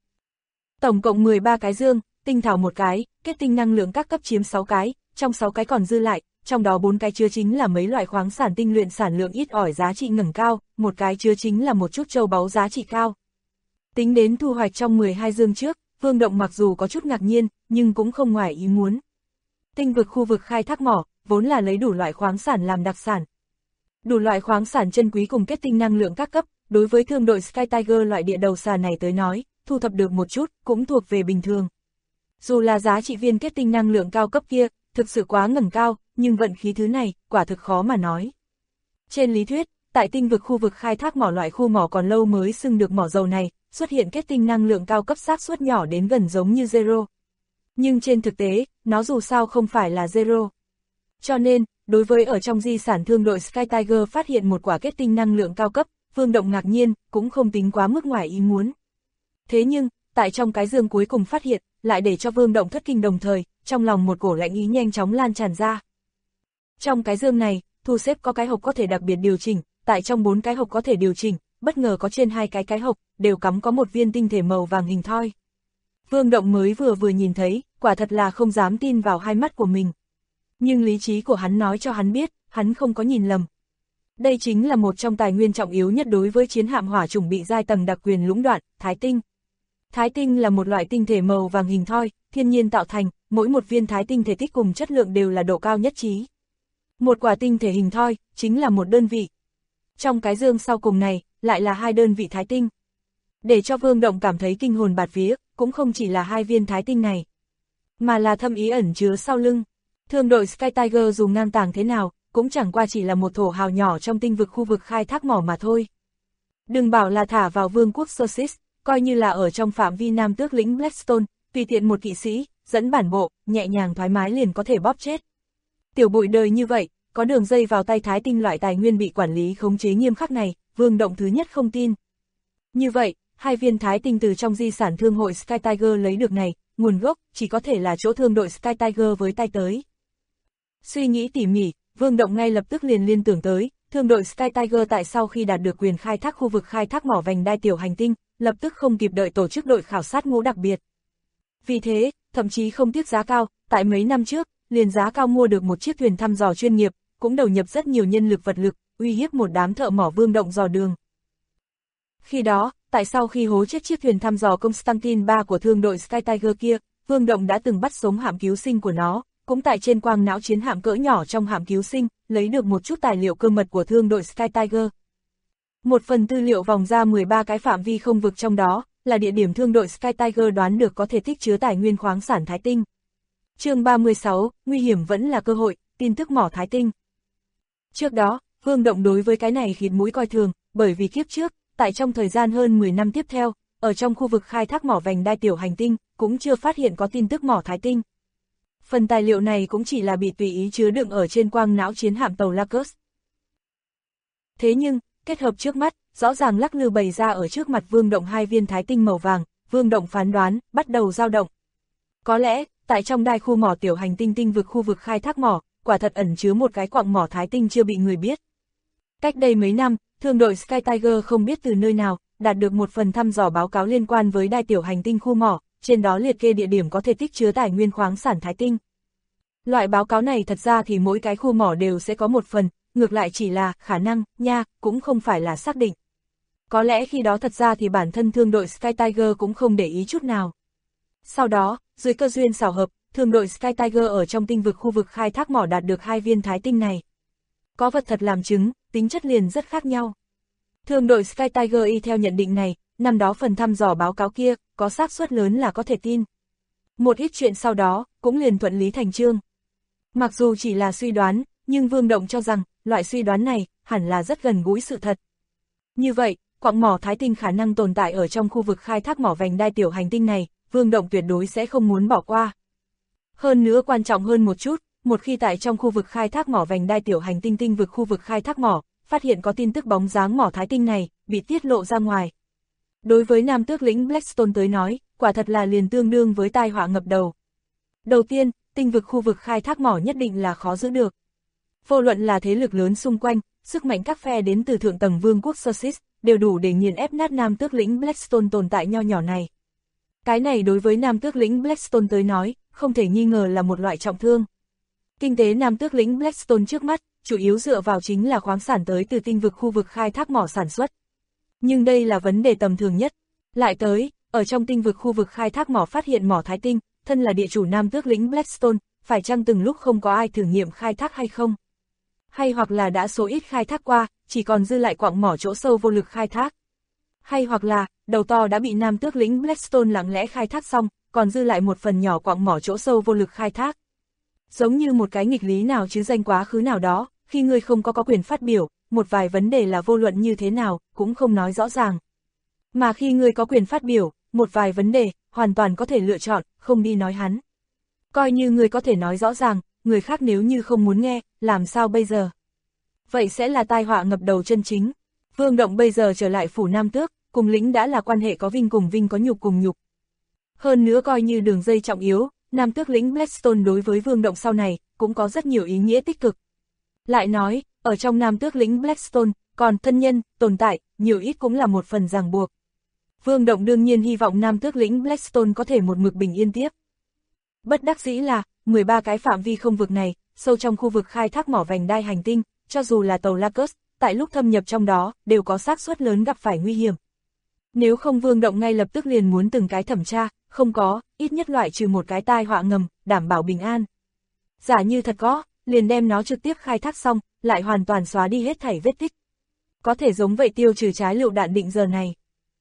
[SPEAKER 2] Tổng cộng 13 cái dương, tinh thảo một cái, kết tinh năng lượng các cấp chiếm 6 cái, trong 6 cái còn dư lại, trong đó 4 cái chứa chính là mấy loại khoáng sản tinh luyện sản lượng ít ỏi giá trị ngẩng cao, một cái chứa chính là một chút châu báu giá trị cao. Tính đến thu hoạch trong 12 dương trước, Vương Động mặc dù có chút ngạc nhiên, nhưng cũng không ngoài ý muốn. Tinh vực khu vực khai thác mỏ, vốn là lấy đủ loại khoáng sản làm đặc sản. Đủ loại khoáng sản chân quý cùng kết tinh năng lượng các cấp, đối với thương đội Sky Tiger loại địa đầu xà này tới nói, thu thập được một chút, cũng thuộc về bình thường. Dù là giá trị viên kết tinh năng lượng cao cấp kia, thực sự quá ngẩng cao, nhưng vận khí thứ này, quả thực khó mà nói. Trên lý thuyết, tại tinh vực khu vực khai thác mỏ loại khu mỏ còn lâu mới xưng được mỏ dầu này, xuất hiện kết tinh năng lượng cao cấp xác suất nhỏ đến gần giống như zero. Nhưng trên thực tế, nó dù sao không phải là zero. Cho nên, đối với ở trong di sản thương đội Sky Tiger phát hiện một quả kết tinh năng lượng cao cấp, Vương Động ngạc nhiên, cũng không tính quá mức ngoài ý muốn. Thế nhưng, tại trong cái dương cuối cùng phát hiện, lại để cho Vương Động thất kinh đồng thời, trong lòng một cổ lạnh ý nhanh chóng lan tràn ra. Trong cái dương này, thu xếp có cái hộp có thể đặc biệt điều chỉnh, tại trong 4 cái hộp có thể điều chỉnh, bất ngờ có trên 2 cái hộp, đều cắm có một viên tinh thể màu vàng hình thoi. Vương Động mới vừa nhìn thấy, quả thật là không dám tin vào hai mắt của mình. Nhưng lý trí của hắn nói cho hắn biết, hắn không có nhìn lầm. Đây chính là một trong tài nguyên trọng yếu nhất đối với chiến hạm hỏa chủng bị giai tầng đặc quyền lũng đoạn, thái tinh. Thái tinh là một loại tinh thể màu vàng hình thoi, thiên nhiên tạo thành, mỗi một viên thái tinh thể tích cùng chất lượng đều là độ cao nhất trí. Một quả tinh thể hình thoi, chính là một đơn vị. Trong cái dương sau cùng này, lại là 2 đơn vị thái tinh. Để cho Vương Động cảm thấy kinh hồn bạt vía, cũng không chỉ là 2 viên thái tinh này, mà là thâm ý ẩn chứa sau lưng. Thương đội Sky Tiger dù ngang tàng thế nào, cũng chẳng qua chỉ là một thổ hào nhỏ trong tinh vực khu vực khai thác mỏ mà thôi. Đừng bảo là thả vào vương quốc Sosis, coi như là ở trong phạm vi Nam Tước lĩnh Blackstone, tùy tiện một kỵ sĩ, dẫn bản bộ, nhẹ nhàng thoải mái liền có thể bóp chết. Tiểu bụi đời như vậy, có đường dây vào tay thái tinh loại tài nguyên bị quản lý khống chế nghiêm khắc này, Vương Động thứ nhất không tin. Như vậy, 2 viên thái tinh từ trong di sản thương hội Sky Tiger lấy được này, nguồn gốc chỉ có thể là chỗ thương đội Sky Tiger với tay tới. Suy nghĩ tỉ mỉ, Vương Động ngay lập tức liền liên tưởng tới, thương đội Sky Tiger tại sau khi đạt được quyền khai thác khu vực khai thác mỏ vành đai tiểu hành tinh, lập tức không kịp đợi tổ chức đội khảo sát ngũ đặc biệt. Vì thế, thậm chí không tiếc giá cao, tại mấy năm trước, liền giá cao mua được một chiếc thuyền thăm dò chuyên nghiệp, cũng đầu nhập rất nhiều nhân lực vật lực, uy hiếp một đám thợ mỏ Vương Động dò đường. Khi đó, tại sau khi hố chết chiếc thuyền thăm dò Constantine 3 của thương đội Sky Tiger kia, Vương Động đã từng bắt sống hạm cứu sinh của nó, cũng tại trên quang não chiến hạm cỡ nhỏ trong hạm cứu sinh, lấy được một chút tài liệu cơ mật của thương đội Sky Tiger. Một phần tư liệu vòng ra 13 cái phạm vi không vực trong đó, là địa điểm thương đội Sky Tiger đoán được có thể tích chứa tài nguyên khoáng sản thái tinh. Chương 36, nguy hiểm vẫn là cơ hội, tin tức mỏ thái tinh. Trước đó, Vương Động đối với cái này khịt mũi coi thường, bởi vì kiếp trước, tại trong thời gian hơn 10 năm tiếp theo, ở trong khu vực khai thác mỏ vành đai tiểu hành tinh, cũng chưa phát hiện có tin tức mỏ thái tinh. Phần tài liệu này cũng chỉ là bị tùy ý chứa đựng ở trên quang não chiến hạm tàu Lacus. Thế nhưng, kết hợp trước mắt, rõ ràng lắc lư bày ra ở trước mặt Vương Động 2 viên thái tinh màu vàng, Vương Động phán đoán, bắt đầu dao động. Có lẽ, tại trong đai khu mỏ tiểu hành tinh tinh vực khu vực khai thác mỏ, quả thật ẩn chứa một cái quặng mỏ thái tinh chưa bị người biết. Cách đây mấy năm, thương đội Sky Tiger không biết từ nơi nào, đạt được một phần thăm dò báo cáo liên quan với đai tiểu hành tinh khu mỏ, trên đó liệt kê địa điểm có thể tích chứa tài nguyên khoáng sản thái tinh. Loại báo cáo này thật ra thì mỗi cái khu mỏ đều sẽ có một phần, ngược lại chỉ là khả năng, nha, cũng không phải là xác định. Có lẽ khi đó thật ra thì bản thân thương đội Sky Tiger cũng không để ý chút nào. Sau đó, dưới cơ duyên xảo hợp, thương đội Sky Tiger ở trong tinh vực khu vực khai thác mỏ đạt được 2 viên thái tinh này. Có vật thật làm chứng, tính chất liền rất khác nhau. Thương đội Sky Tiger y theo nhận định này, năm đó phần thăm dò báo cáo kia, có xác suất lớn là có thể tin. Một ít chuyện sau đó, cũng liền thuận lý thành chương. Mặc dù chỉ là suy đoán, nhưng Vương Động cho rằng, loại suy đoán này, hẳn là rất gần gũi sự thật. Như vậy, quặng mỏ Thái Tinh khả năng tồn tại ở trong khu vực khai thác mỏ vành đai tiểu hành tinh này, Vương Động tuyệt đối sẽ không muốn bỏ qua. Hơn nữa quan trọng hơn một chút, một khi tại trong khu vực khai thác mỏ vành đai tiểu hành tinh tinh vực khu vực khai thác mỏ, phát hiện có tin tức bóng dáng mỏ Thái Tinh này, bị tiết lộ ra ngoài. Đối với nam tước lĩnh Blackstone tới nói, quả thật là liền tương đương với tai họa ngập đầu. Đầu tiên, tinh vực khu vực khai thác mỏ nhất định là khó giữ được. Vô luận là thế lực lớn xung quanh, sức mạnh các phe đến từ thượng tầng vương quốc Sussex, đều đủ để nghiền ép nát nam tước lĩnh Blackstone tồn tại nho nhỏ này. Cái này đối với nam tước lĩnh Blackstone tới nói, không thể nghi ngờ là một loại trọng thương. Kinh tế nam tước lĩnh Blackstone trước mắt, chủ yếu dựa vào chính là khoáng sản tới từ tinh vực khu vực khai thác mỏ sản xuất. Nhưng đây là vấn đề tầm thường nhất. Lại tới, ở trong tinh vực khu vực khai thác mỏ phát hiện mỏ Thái Tinh, thân là địa chủ nam tước lĩnh Blackstone, phải chăng từng lúc không có ai thử nghiệm khai thác hay không? Hay hoặc là đã số ít khai thác qua, chỉ còn dư lại quặng mỏ chỗ sâu vô lực khai thác? Hay hoặc là, đầu to đã bị nam tước lĩnh Blackstone lặng lẽ khai thác xong, còn dư lại một phần nhỏ quặng mỏ chỗ sâu vô lực khai thác? Giống như một cái nghịch lý nào chứ danh quá khứ nào đó, khi ngươi không có quyền phát biểu, một vài vấn đề là vô luận như thế nào, cũng không nói rõ ràng. Mà khi ngươi có quyền phát biểu, một vài vấn đề, hoàn toàn có thể lựa chọn, không đi nói hắn. Coi như ngươi có thể nói rõ ràng, người khác nếu như không muốn nghe, làm sao bây giờ? Vậy sẽ là tai họa ngập đầu chân chính. Vương Động bây giờ trở lại phủ Nam Tước, cùng lĩnh đã là quan hệ có vinh cùng vinh có nhục cùng nhục. Hơn nữa coi như đường dây trọng yếu, Nam Tước lĩnh Blackstone đối với Vương Động sau này, cũng có rất nhiều ý nghĩa tích cực. Lại nói, ở trong Nam Tước lĩnh Blackstone, còn thân nhân, tồn tại, nhiều ít cũng là một phần ràng buộc. Vương Động đương nhiên hy vọng Nam Tước lĩnh Blackstone có thể một mực bình yên tiếp. Bất đắc dĩ là, 13 cái phạm vi không vực này, sâu trong khu vực khai thác mỏ vành đai hành tinh, cho dù là tàu Lacus, tại lúc thâm nhập trong đó, đều có xác suất lớn gặp phải nguy hiểm. Nếu không Vương Động ngay lập tức liền muốn từng cái thẩm tra, không có, ít nhất loại trừ một cái tai họa ngầm, đảm bảo bình an. Giả như thật có, liền đem nó trực tiếp khai thác xong, lại hoàn toàn xóa đi hết thảy vết tích. Có thể giống vậy tiêu trừ trái lựu đạn định giờ này.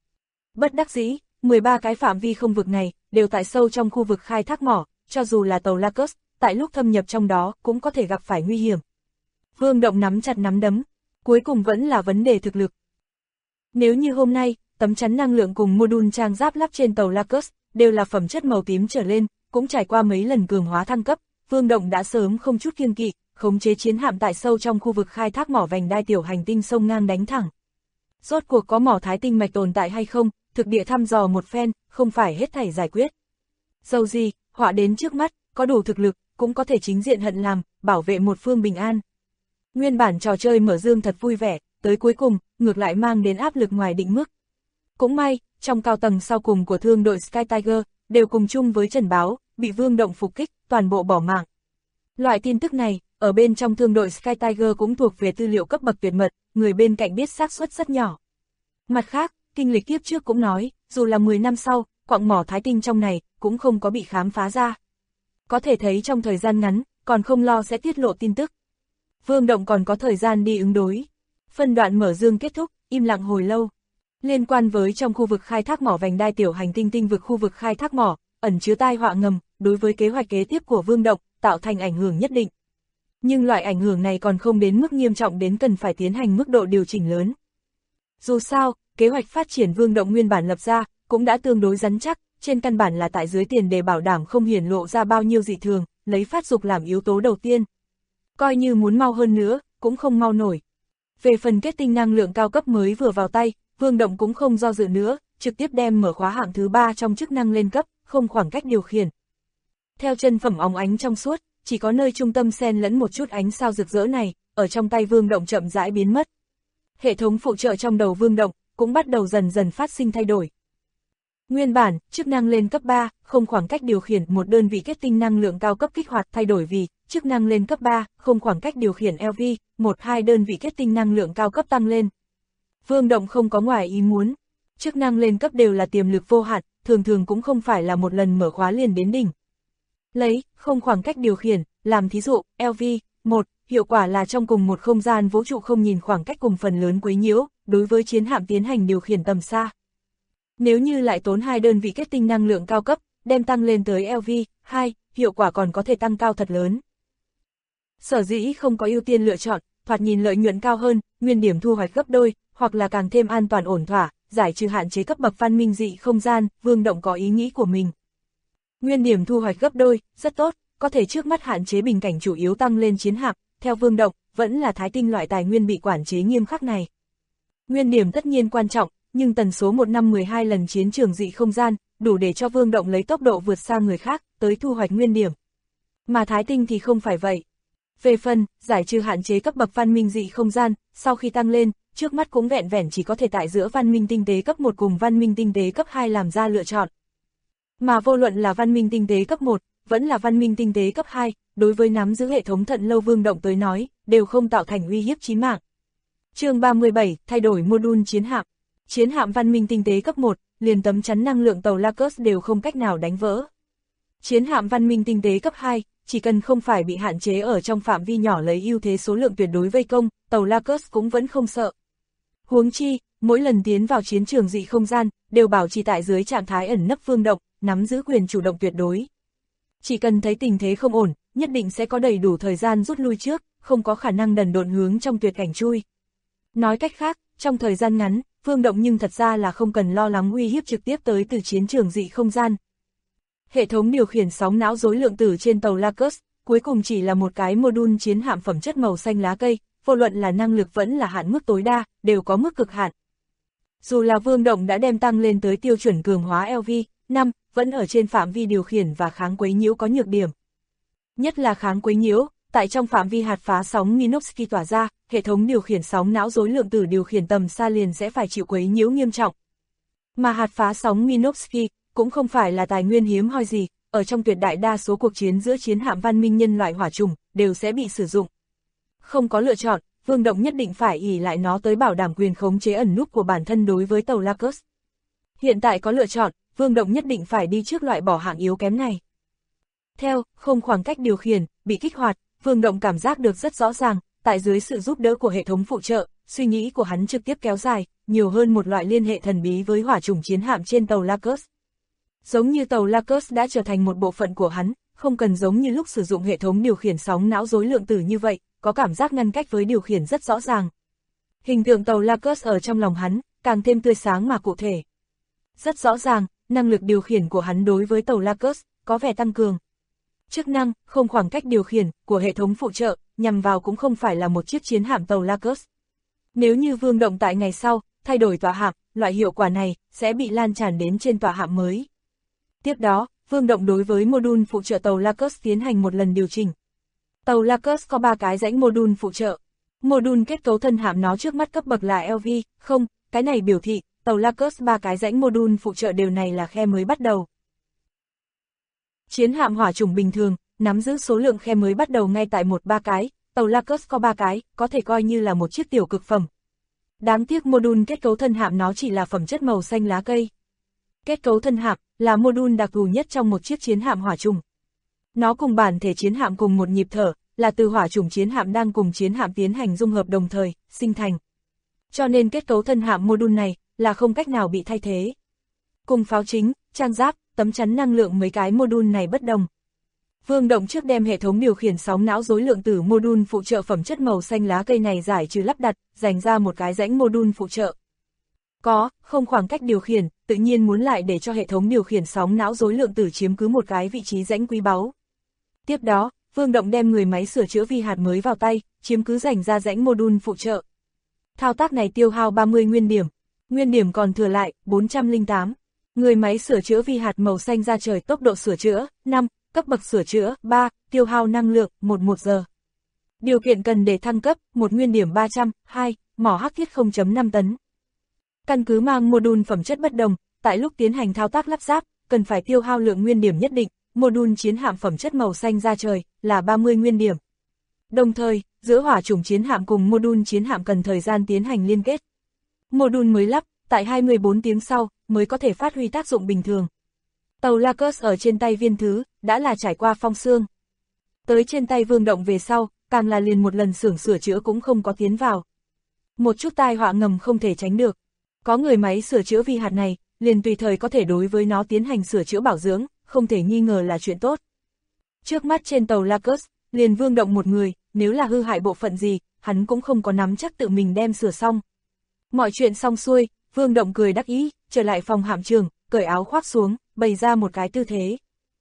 [SPEAKER 2] Bất đắc dĩ, 13 cái phạm vi không vực này, đều tại sâu trong khu vực khai thác mỏ, cho dù là tàu Lacus, tại lúc thâm nhập trong đó, cũng có thể gặp phải nguy hiểm. Vương Động nắm chặt nắm đấm, cuối cùng vẫn là vấn đề thực lực. Nếu như hôm nay, tấm chắn năng lượng cùng module trang giáp lắp trên tàu Lacus, đều là phẩm chất màu tím trở lên, cũng trải qua mấy lần cường hóa thăng cấp, Vương Động đã sớm không chút kiêng kỵ, khống chế chiến hạm tại sâu trong khu vực khai thác mỏ vành đai tiểu hành tinh sông ngang đánh thẳng. Rốt cuộc có mỏ Thái Tinh mạch tồn tại hay không, thực địa thăm dò một phen, không phải hết thảy giải quyết. Dầu gì, họa đến trước mắt, có đủ thực lực, cũng có thể chính diện hận làm, bảo vệ một phương bình an. Nguyên bản trò chơi mở dương thật vui vẻ, tới cuối cùng, ngược lại mang đến áp lực ngoài định mức. Cũng may, trong cao tầng sau cùng của thương đội Sky Tiger, đều cùng chung với Trần Báo, bị Vương Động phục kích, toàn bộ bỏ mạng. Loại tin tức này, ở bên trong thương đội Sky Tiger cũng thuộc về tư liệu cấp bậc tuyệt mật, người bên cạnh biết xác suất rất nhỏ. Mặt khác, kinh lịch kiếp trước cũng nói, dù là 10 năm sau, quặng mỏ Thái Tinh trong này, cũng không có bị khám phá ra. Có thể thấy trong thời gian ngắn, còn không lo sẽ tiết lộ tin tức. Vương Động còn có thời gian đi ứng đối. Phân đoạn mở dương kết thúc, im lặng hồi lâu. Liên quan với trong khu vực khai thác mỏ vành đai tiểu hành tinh tinh vực khu vực khai thác mỏ, ẩn chứa tai họa ngầm, đối với kế hoạch kế tiếp của Vương Động, tạo thành ảnh hưởng nhất định. Nhưng loại ảnh hưởng này còn không đến mức nghiêm trọng đến cần phải tiến hành mức độ điều chỉnh lớn. Dù sao, kế hoạch phát triển Vương Động nguyên bản lập ra, cũng đã tương đối rắn chắc, trên căn bản là tại dưới tiền để bảo đảm không hiển lộ ra bao nhiêu dị thường, lấy phát dục làm yếu tố đầu tiên. Coi như muốn mau hơn nữa, cũng không mau nổi. Về phần kết tinh năng lượng cao cấp mới vừa vào tay, Vương Động cũng không do dự nữa, trực tiếp đem mở khóa hạng thứ 3 trong chức năng lên cấp, không khoảng cách điều khiển. Theo chân phẩm óng ánh trong suốt, chỉ có nơi trung tâm xen lẫn một chút ánh sao rực rỡ này, ở trong tay Vương Động chậm rãi biến mất. Hệ thống phụ trợ trong đầu Vương Động cũng bắt đầu dần dần phát sinh thay đổi. Nguyên bản, chức năng lên cấp 3, không khoảng cách điều khiển một đơn vị kết tinh năng lượng cao cấp kích hoạt thay đổi vì, chức năng lên cấp 3, không khoảng cách điều khiển LV, 1-2 đơn vị kết tinh năng lượng cao cấp tăng lên. Vương Động không có ngoài ý muốn, chức năng lên cấp đều là tiềm lực vô hạn, thường thường cũng không phải là một lần mở khóa liền đến đỉnh. Lấy, không khoảng cách điều khiển, làm thí dụ, LV, 1, hiệu quả là trong cùng một không gian vũ trụ không nhìn khoảng cách cùng phần lớn quấy nhiễu, đối với chiến hạm tiến hành điều khiển tầm xa. Nếu như lại tốn 2 đơn vị kết tinh năng lượng cao cấp, đem tăng lên tới LV2, hiệu quả còn có thể tăng cao thật lớn. Sở dĩ không có ưu tiên lựa chọn, thoạt nhìn lợi nhuận cao hơn, nguyên điểm thu hoạch gấp đôi, hoặc là càng thêm an toàn ổn thỏa, giải trừ hạn chế cấp bậc văn minh dị không gian, Vương Động có ý nghĩ của mình. Nguyên điểm thu hoạch gấp đôi, rất tốt, có thể trước mắt hạn chế bình cảnh chủ yếu tăng lên chiến hạm, theo Vương Động, vẫn là thái tinh loại tài nguyên bị quản chế nghiêm khắc này. Nguyên điểm tất nhiên quan trọng, nhưng tần số một năm 12 lần chiến trường dị không gian, đủ để cho Vương Động lấy tốc độ vượt xa người khác, tới thu hoạch nguyên điểm. Mà thái tinh thì không phải vậy. Về phần, giải trừ hạn chế cấp bậc văn minh dị không gian, sau khi tăng lên, trước mắt cũng vẹn vẹn chỉ có thể tại giữa văn minh tinh tế cấp 1 cùng văn minh tinh tế cấp 2 làm ra lựa chọn. Mà vô luận là văn minh tinh tế cấp 1, vẫn là văn minh tinh tế cấp 2, đối với nắm giữ hệ thống thận lâu Vương Động tới nói, đều không tạo thành uy hiếp chí mạng. Chương 37, thay đổi module chiến hạm. Chiến hạm văn minh tinh tế cấp 1, liền tấm chắn năng lượng tàu Lacus đều không cách nào đánh vỡ. Chiến hạm văn minh tinh tế cấp 2, chỉ cần không phải bị hạn chế ở trong phạm vi nhỏ lấy ưu thế số lượng tuyệt đối vây công, tàu Lacus cũng vẫn không sợ. Huống chi, mỗi lần tiến vào chiến trường dị không gian, đều bảo trì tại dưới trạng thái ẩn nấp Vương Động, nắm giữ quyền chủ động tuyệt đối. Chỉ cần thấy tình thế không ổn, nhất định sẽ có đầy đủ thời gian rút lui trước, không có khả năng đần độn hướng trong tuyệt cảnh chui. Nói cách khác, trong thời gian ngắn, Vương Động nhưng thật ra là không cần lo lắng uy hiếp trực tiếp tới từ chiến trường dị không gian. Hệ thống điều khiển sóng não rối lượng tử trên tàu Lacus, cuối cùng chỉ là một cái module chiến hạm phẩm chất màu xanh lá cây, vô luận là năng lực vẫn là hạn mức tối đa, đều có mức cực hạn. Dù là Vương Động đã đem tăng lên tới tiêu chuẩn cường hóa LV5, vẫn ở trên phạm vi điều khiển và kháng quấy nhiễu có nhược điểm. Nhất là kháng quấy nhiễu, tại trong phạm vi hạt phá sóng Minovsky tỏa ra, hệ thống điều khiển sóng não rối lượng tử điều khiển tầm xa liền sẽ phải chịu quấy nhiễu nghiêm trọng. Mà hạt phá sóng Minovsky cũng không phải là tài nguyên hiếm hoi gì, ở trong tuyệt đại đa số cuộc chiến giữa chiến hạm văn minh nhân loại hỏa trùng, đều sẽ bị sử dụng. Không có lựa chọn, Vương Động nhất định phải ỷ lại nó tới bảo đảm quyền khống chế ẩn núp của bản thân đối với tàu Lacus. Hiện tại có lựa chọn, Vương Động nhất định phải đi trước loại bỏ hạng yếu kém này. Theo, không khoảng cách điều khiển, bị kích hoạt, Vương Động cảm giác được rất rõ ràng, tại dưới sự giúp đỡ của hệ thống phụ trợ, suy nghĩ của hắn trực tiếp kéo dài, nhiều hơn một loại liên hệ thần bí với hỏa trùng chiến hạm trên tàu Lacus. Giống như tàu Lacus đã trở thành một bộ phận của hắn, không cần giống như lúc sử dụng hệ thống điều khiển sóng não rối lượng tử như vậy, có cảm giác ngăn cách với điều khiển rất rõ ràng. Hình tượng tàu Lacus ở trong lòng hắn, càng thêm tươi sáng mà cụ thể. Rất rõ ràng, năng lực điều khiển của hắn đối với tàu Lacus, có vẻ tăng cường. Chức năng, không khoảng cách điều khiển, của hệ thống phụ trợ, nhằm vào cũng không phải là một chiếc chiến hạm tàu Lacus. Nếu như Vương Động tại ngày sau, thay đổi tọa hạm, loại hiệu quả này, sẽ bị lan tràn đến trên tọa hạm mới. Tiếp đó, Vương Động đối với module phụ trợ tàu Lacus tiến hành một lần điều chỉnh. Tàu Lacus có 3 cái rãnh module phụ trợ. Module kết cấu thân hạm nó trước mắt cấp bậc là LV0, cái này biểu thị, tàu Lacus 3 cái rãnh module phụ trợ đều này là khe mới bắt đầu. Chiến hạm hỏa trùng bình thường, nắm giữ số lượng khe mới bắt đầu ngay tại 1-3 cái, tàu Lacus có 3 cái, có thể coi như là một chiếc tiểu cực phẩm. Đáng tiếc module kết cấu thân hạm nó chỉ là phẩm chất màu xanh lá cây. Kết cấu thân hạm là module đặc thù nhất trong một chiếc chiến hạm hỏa trùng. Nó cùng bản thể chiến hạm cùng một nhịp thở, là từ hỏa trùng chiến hạm đang cùng chiến hạm tiến hành dung hợp đồng thời, sinh thành. Cho nên kết cấu thân hạm module này, là không cách nào bị thay thế. Cùng pháo chính, trang giáp, tấm chắn năng lượng mấy cái module này bất đồng. Vương Động trước đem hệ thống điều khiển sóng não rối lượng tử module phụ trợ phẩm chất màu xanh lá cây này giải trừ lắp đặt, dành ra một cái rãnh module phụ trợ. Không khoảng cách điều khiển, tự nhiên muốn lại để cho hệ thống điều khiển sóng não rối lượng tử chiếm cứ một cái vị trí rãnh quý báu. Tiếp đó, Vương Động đem người máy sửa chữa vi hạt mới vào tay, chiếm cứ dành ra rãnh module phụ trợ. Thao tác này tiêu hao 30 nguyên điểm còn thừa lại, 408. Người máy sửa chữa vi hạt màu xanh ra trời tốc độ sửa chữa, 5, cấp bậc sửa chữa, 3, tiêu hao năng lượng, 1 giờ. Điều kiện cần để thăng cấp, 1 nguyên điểm 300, 2, mỏ hắc thiết 0.5 tấn. Căn cứ mang module phẩm chất bất đồng, tại lúc tiến hành thao tác lắp ráp, cần phải tiêu hao lượng nguyên điểm nhất định, module chiến hạm phẩm chất màu xanh ra trời, là 30 nguyên điểm. Đồng thời, giữa hỏa chủng chiến hạm cùng module chiến hạm cần thời gian tiến hành liên kết. Module mới lắp, tại 24 tiếng sau, mới có thể phát huy tác dụng bình thường. Tàu Lacus ở trên tay Viên Thứ, đã là trải qua phong xương. Tới trên tay Vương Động về sau, càng là liền một lần xưởng sửa chữa cũng không có tiến vào. Một chút tai họa ngầm không thể tránh được. Có người máy sửa chữa vi hạt này, liền tùy thời có thể đối với nó tiến hành sửa chữa bảo dưỡng, không thể nghi ngờ là chuyện tốt. Trước mắt trên tàu Lacus, liền Vương Động một người, nếu là hư hại bộ phận gì, hắn cũng không có nắm chắc tự mình đem sửa xong. Mọi chuyện xong xuôi, Vương Động cười đắc ý, trở lại phòng hạm trường, cởi áo khoác xuống, bày ra một cái tư thế.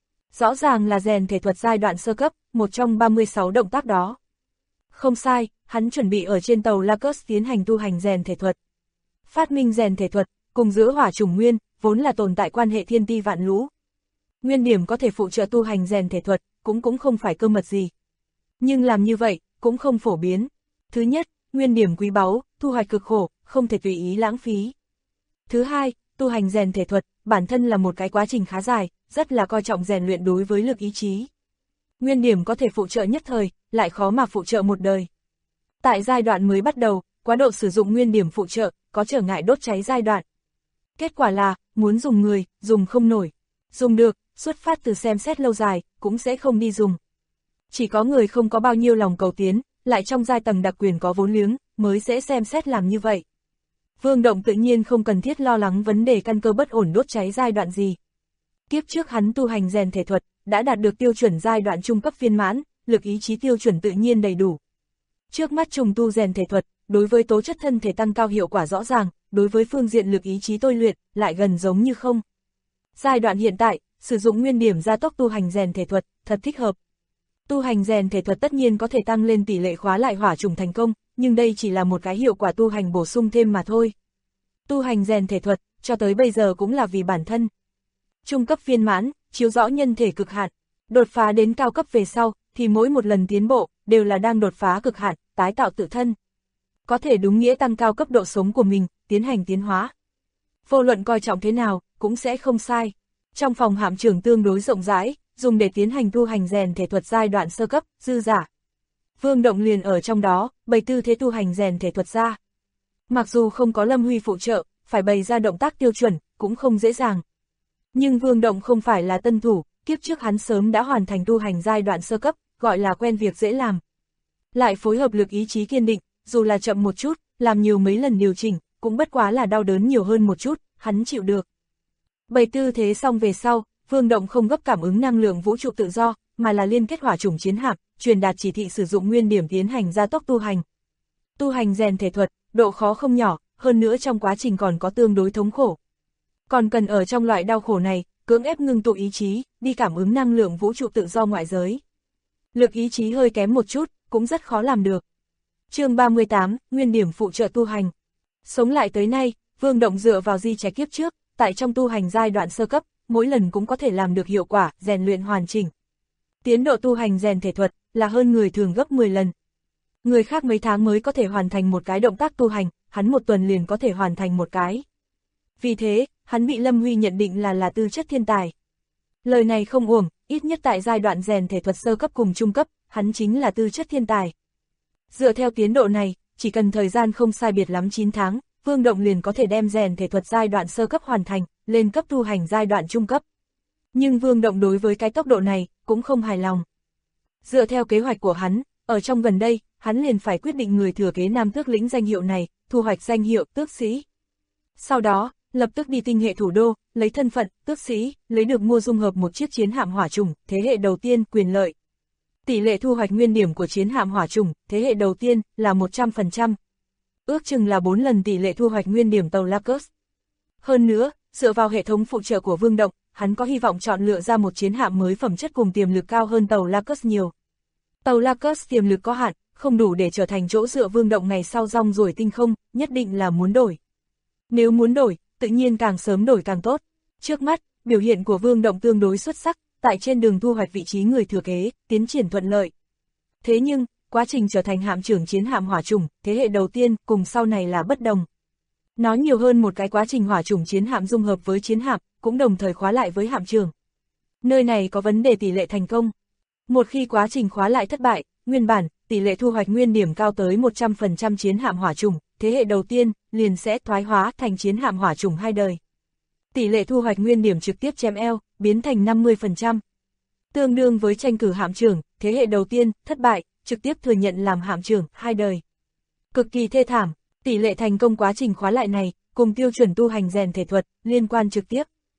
[SPEAKER 2] Rõ ràng là rèn thể thuật giai đoạn sơ cấp, một trong 36 động tác đó. Không sai, hắn chuẩn bị ở trên tàu Lacus tiến hành tu hành rèn thể thuật. Phát minh rèn thể thuật, cùng giữa hỏa chủng nguyên, vốn là tồn tại quan hệ thiên ti vạn lũ. Nguyên điểm có thể phụ trợ tu hành rèn thể thuật, cũng không phải cơ mật gì. Nhưng làm như vậy, cũng không phổ biến. Thứ nhất, nguyên điểm quý báu, thu hoạch cực khổ, không thể tùy ý lãng phí. Thứ hai, tu hành rèn thể thuật, bản thân là một cái quá trình khá dài, rất là coi trọng rèn luyện đối với lực ý chí. Nguyên điểm có thể phụ trợ nhất thời, lại khó mà phụ trợ một đời. Tại giai đoạn mới bắt đầu, quá độ sử dụng nguyên điểm phụ trợ, có trở ngại đốt cháy giai đoạn. Kết quả là, muốn dùng người, dùng không nổi. Dùng được, xuất phát từ xem xét lâu dài, cũng sẽ không đi dùng. Chỉ có người không có bao nhiêu lòng cầu tiến, lại trong giai tầng đặc quyền có vốn liếng, mới sẽ xem xét làm như vậy. Vương Động tự nhiên không cần thiết lo lắng vấn đề căn cơ bất ổn đốt cháy giai đoạn gì. Kiếp trước hắn tu hành rèn thể thuật, đã đạt được tiêu chuẩn giai đoạn trung cấp viên mãn, lực ý chí tiêu chuẩn tự nhiên đầy đủ. Trước mắt trùng tu rèn thể thuật, đối với tố chất thân thể tăng cao hiệu quả rõ ràng, đối với phương diện lực ý chí tôi luyện, lại gần giống như không. Giai đoạn hiện tại, sử dụng nguyên điểm gia tốc tu hành rèn thể thuật, thật thích hợp. Tu hành rèn thể thuật tất nhiên có thể tăng lên tỷ lệ khóa lại hỏa trùng thành công, nhưng đây chỉ là một cái hiệu quả tu hành bổ sung thêm mà thôi. Tu hành rèn thể thuật, cho tới bây giờ cũng là vì bản thân. Trung cấp viên mãn, chiếu rõ nhân thể cực hạn. Đột phá đến cao cấp về sau, thì mỗi một lần tiến bộ, đều là đang đột phá cực hạn, tái tạo tự thân. Có thể đúng nghĩa tăng cao cấp độ sống của mình, tiến hành tiến hóa. Vô luận coi trọng thế nào, cũng sẽ không sai. Trong phòng hạm trưởng tương đối rộng rãi, dùng để tiến hành tu hành rèn thể thuật giai đoạn sơ cấp, dư giả. Vương Động liền ở trong đó, bày tư thế tu hành rèn thể thuật ra. Mặc dù không có Lâm Huy phụ trợ, phải bày ra động tác tiêu chuẩn, cũng không dễ dàng. Nhưng Vương Động không phải là tân thủ, kiếp trước hắn sớm đã hoàn thành tu hành giai đoạn sơ cấp, gọi là quen việc dễ làm. Lại phối hợp lực ý chí kiên định, dù là chậm một chút, làm nhiều mấy lần điều chỉnh, cũng bất quá là đau đớn nhiều hơn một chút, hắn chịu được. Bày tư thế xong về sau, Vương Động không gấp cảm ứng năng lượng vũ trụ tự do, mà là liên kết hỏa chủng chiến hạm, truyền đạt chỉ thị sử dụng nguyên điểm tiến hành gia tốc tu hành. Tu hành rèn thể thuật, độ khó không nhỏ, hơn nữa trong quá trình còn có tương đối thống khổ. Còn cần ở trong loại đau khổ này, cưỡng ép ngưng tụ ý chí, đi cảm ứng năng lượng vũ trụ tự do ngoại giới. Lực ý chí hơi kém một chút, cũng rất khó làm được. Chương 38, nguyên điểm phụ trợ tu hành. Sống lại tới nay, Vương Động dựa vào di trẻ kiếp trước, tại trong tu hành giai đoạn sơ cấp, mỗi lần cũng có thể làm được hiệu quả, rèn luyện hoàn chỉnh. Tiến độ tu hành rèn thể thuật là hơn người thường gấp 10 lần. Người khác mấy tháng mới có thể hoàn thành một cái động tác tu hành, hắn một tuần liền có thể hoàn thành một cái. Vì thế, hắn bị Lâm Huy nhận định là tư chất thiên tài. Lời này không uổng, ít nhất tại giai đoạn rèn thể thuật sơ cấp cùng trung cấp, hắn chính là tư chất thiên tài. Dựa theo tiến độ này, chỉ cần thời gian không sai biệt lắm 9 tháng, Vương Động liền có thể đem rèn thể thuật giai đoạn sơ cấp hoàn thành, lên cấp tu hành giai đoạn trung cấp. Nhưng Vương Động đối với cái tốc độ này, cũng không hài lòng. Dựa theo kế hoạch của hắn, ở trong gần đây, hắn liền phải quyết định người thừa kế nam tước lĩnh danh hiệu này, thu hoạch danh hiệu tước sĩ. Sau đó, lập tức đi tinh hệ thủ đô, lấy thân phận tước sĩ, lấy được mua dung hợp một chiếc chiến hạm hỏa trùng, thế hệ đầu tiên, quyền lợi. Tỷ lệ thu hoạch nguyên điểm của chiến hạm hỏa trùng, thế hệ đầu tiên, là 100%. Ước chừng là 4 lần tỷ lệ thu hoạch nguyên điểm tàu Lacus. Hơn nữa, dựa vào hệ thống phụ trợ của Vương Động, hắn có hy vọng chọn lựa ra một chiến hạm mới phẩm chất cùng tiềm lực cao hơn tàu Lacus nhiều. Tàu Lacus tiềm lực có hạn, không đủ để trở thành chỗ dựa Vương Động ngày sau rong ruổi tinh không, nhất định là muốn đổi. Nếu muốn đổi, tự nhiên càng sớm đổi càng tốt. Trước mắt, biểu hiện của Vương Động tương đối xuất sắc, tại trên đường thu hoạch vị trí người thừa kế, tiến triển thuận lợi. Thế nhưng, quá trình trở thành hạm trưởng chiến hạm hỏa trùng, thế hệ đầu tiên, cùng sau này là bất đồng. Nó nhiều hơn một cái quá trình hỏa trùng chiến hạm dung hợp với chiến hạm, cũng đồng thời khóa lại với hạm trưởng. Nơi này có vấn đề tỷ lệ thành công. Một khi quá trình khóa lại thất bại, nguyên bản, tỷ lệ thu hoạch nguyên điểm cao tới 100% chiến hạm hỏa trùng, thế hệ đầu tiên, liền sẽ thoái hóa thành chiến hạm hỏa trùng 2 đời. Tỷ lệ thu hoạch nguyên điểm trực tiếp chém eo, biến thành 50%. Tương đương với tranh cử hạm trưởng, thế hệ đầu tiên, thất bại, trực tiếp thừa nhận làm hạm trưởng, 2 đời. Cực kỳ thê thảm, tỷ lệ thành công quá trình khóa lại này, cùng tiêu chuẩn tu hành rèn thể thuật, liên quan trực tiếp.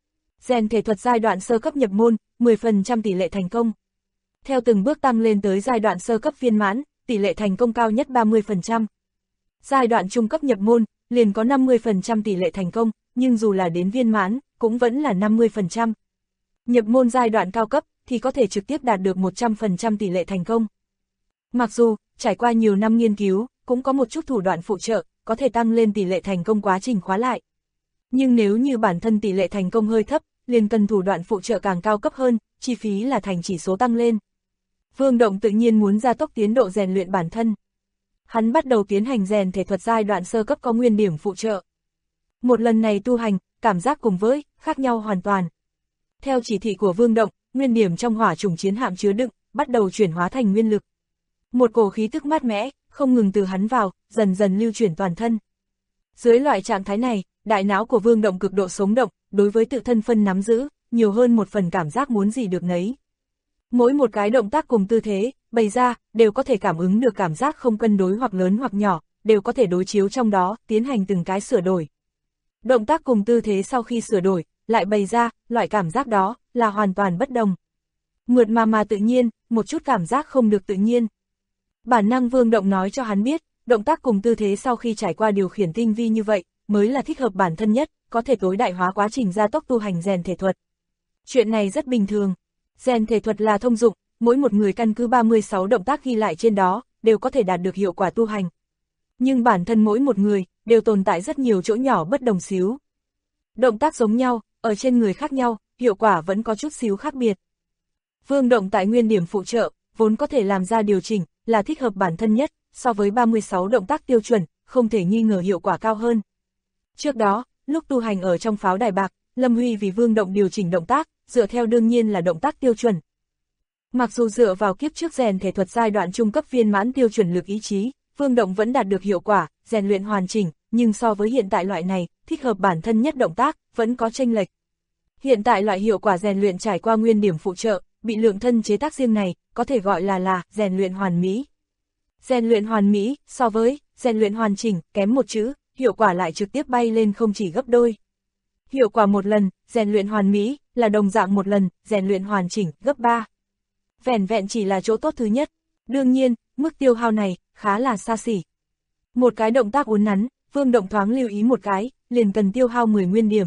[SPEAKER 2] Rèn thể thuật giai đoạn sơ cấp nhập môn, 10% tỷ lệ thành công. Theo từng bước tăng lên tới giai đoạn sơ cấp viên mãn, tỷ lệ thành công cao nhất 30%. Giai đoạn trung cấp nhập môn, liền có 50% tỷ lệ thành công, nhưng dù là đến viên mãn, cũng vẫn là 50%. Nhập môn giai đoạn cao cấp, thì có thể trực tiếp đạt được 100% tỷ lệ thành công. Mặc dù, trải qua nhiều năm nghiên cứu, cũng có một chút thủ đoạn phụ trợ, có thể tăng lên tỷ lệ thành công quá trình khóa lại. Nhưng nếu như bản thân tỷ lệ thành công hơi thấp, liền cần thủ đoạn phụ trợ càng cao cấp hơn, chi phí là thành chỉ số tăng lên. Vương Động tự nhiên muốn gia tốc tiến độ rèn luyện bản thân. Hắn bắt đầu tiến hành rèn thể thuật giai đoạn sơ cấp có nguyên điểm phụ trợ. Một lần này tu hành, cảm giác cùng với, khác nhau hoàn toàn. Theo chỉ thị của Vương Động, nguyên điểm trong hỏa trùng chiến hạm chứa đựng, bắt đầu chuyển hóa thành nguyên lực. Một cổ khí tức mát mẽ, không ngừng từ hắn vào, dần dần lưu chuyển toàn thân. Dưới loại trạng thái này, đại não của Vương Động cực độ sống động, đối với tự thân phân nắm giữ, nhiều hơn một phần cảm giác muốn gì được nấy. Mỗi một cái động tác cùng tư thế, bày ra, đều có thể cảm ứng được cảm giác không cân đối hoặc lớn hoặc nhỏ, đều có thể đối chiếu trong đó, tiến hành từng cái sửa đổi. Động tác cùng tư thế sau khi sửa đổi, lại bày ra, loại cảm giác đó, là hoàn toàn bất đồng. Mượt mà tự nhiên, một chút cảm giác không được tự nhiên. Bản năng Vương Động nói cho hắn biết, động tác cùng tư thế sau khi trải qua điều khiển tinh vi như vậy, mới là thích hợp bản thân nhất, có thể tối đại hóa quá trình gia tốc tu hành rèn thể thuật. Chuyện này rất bình thường. Rèn thể thuật là thông dụng, mỗi một người căn cứ 36 động tác ghi lại trên đó, đều có thể đạt được hiệu quả tu hành. Nhưng bản thân mỗi một người, đều tồn tại rất nhiều chỗ nhỏ bất đồng xíu. Động tác giống nhau, ở trên người khác nhau, hiệu quả vẫn có chút xíu khác biệt. Vương Động tại nguyên điểm phụ trợ, vốn có thể làm ra điều chỉnh, là thích hợp bản thân nhất, so với 36 động tác tiêu chuẩn, không thể nghi ngờ hiệu quả cao hơn. Trước đó, lúc tu hành ở trong pháo đài bạc, Lâm Huy vì Vương Động điều chỉnh động tác, dựa theo đương nhiên là động tác tiêu chuẩn. Mặc dù dựa vào kiếp trước rèn thể thuật giai đoạn trung cấp viên mãn tiêu chuẩn lực ý chí, Vương Động vẫn đạt được hiệu quả, rèn luyện hoàn chỉnh, nhưng so với hiện tại loại này, thích hợp bản thân nhất động tác, vẫn có chênh lệch. Hiện tại loại hiệu quả rèn luyện trải qua nguyên điểm phụ trợ, bị lượng thân chế tác riêng này, có thể gọi là rèn luyện hoàn mỹ. Rèn luyện hoàn mỹ, so với rèn luyện hoàn chỉnh, kém một chữ, hiệu quả lại trực tiếp bay lên không chỉ gấp đôi. Hiệu quả một lần, rèn luyện hoàn mỹ, là đồng dạng một lần, rèn luyện hoàn chỉnh, gấp 3. Vẻn vẹn chỉ là chỗ tốt thứ nhất. Đương nhiên, mức tiêu hao này, khá là xa xỉ. Một cái động tác uốn nắn, Vương Động thoáng lưu ý một cái, liền cần tiêu hao 10 nguyên điểm.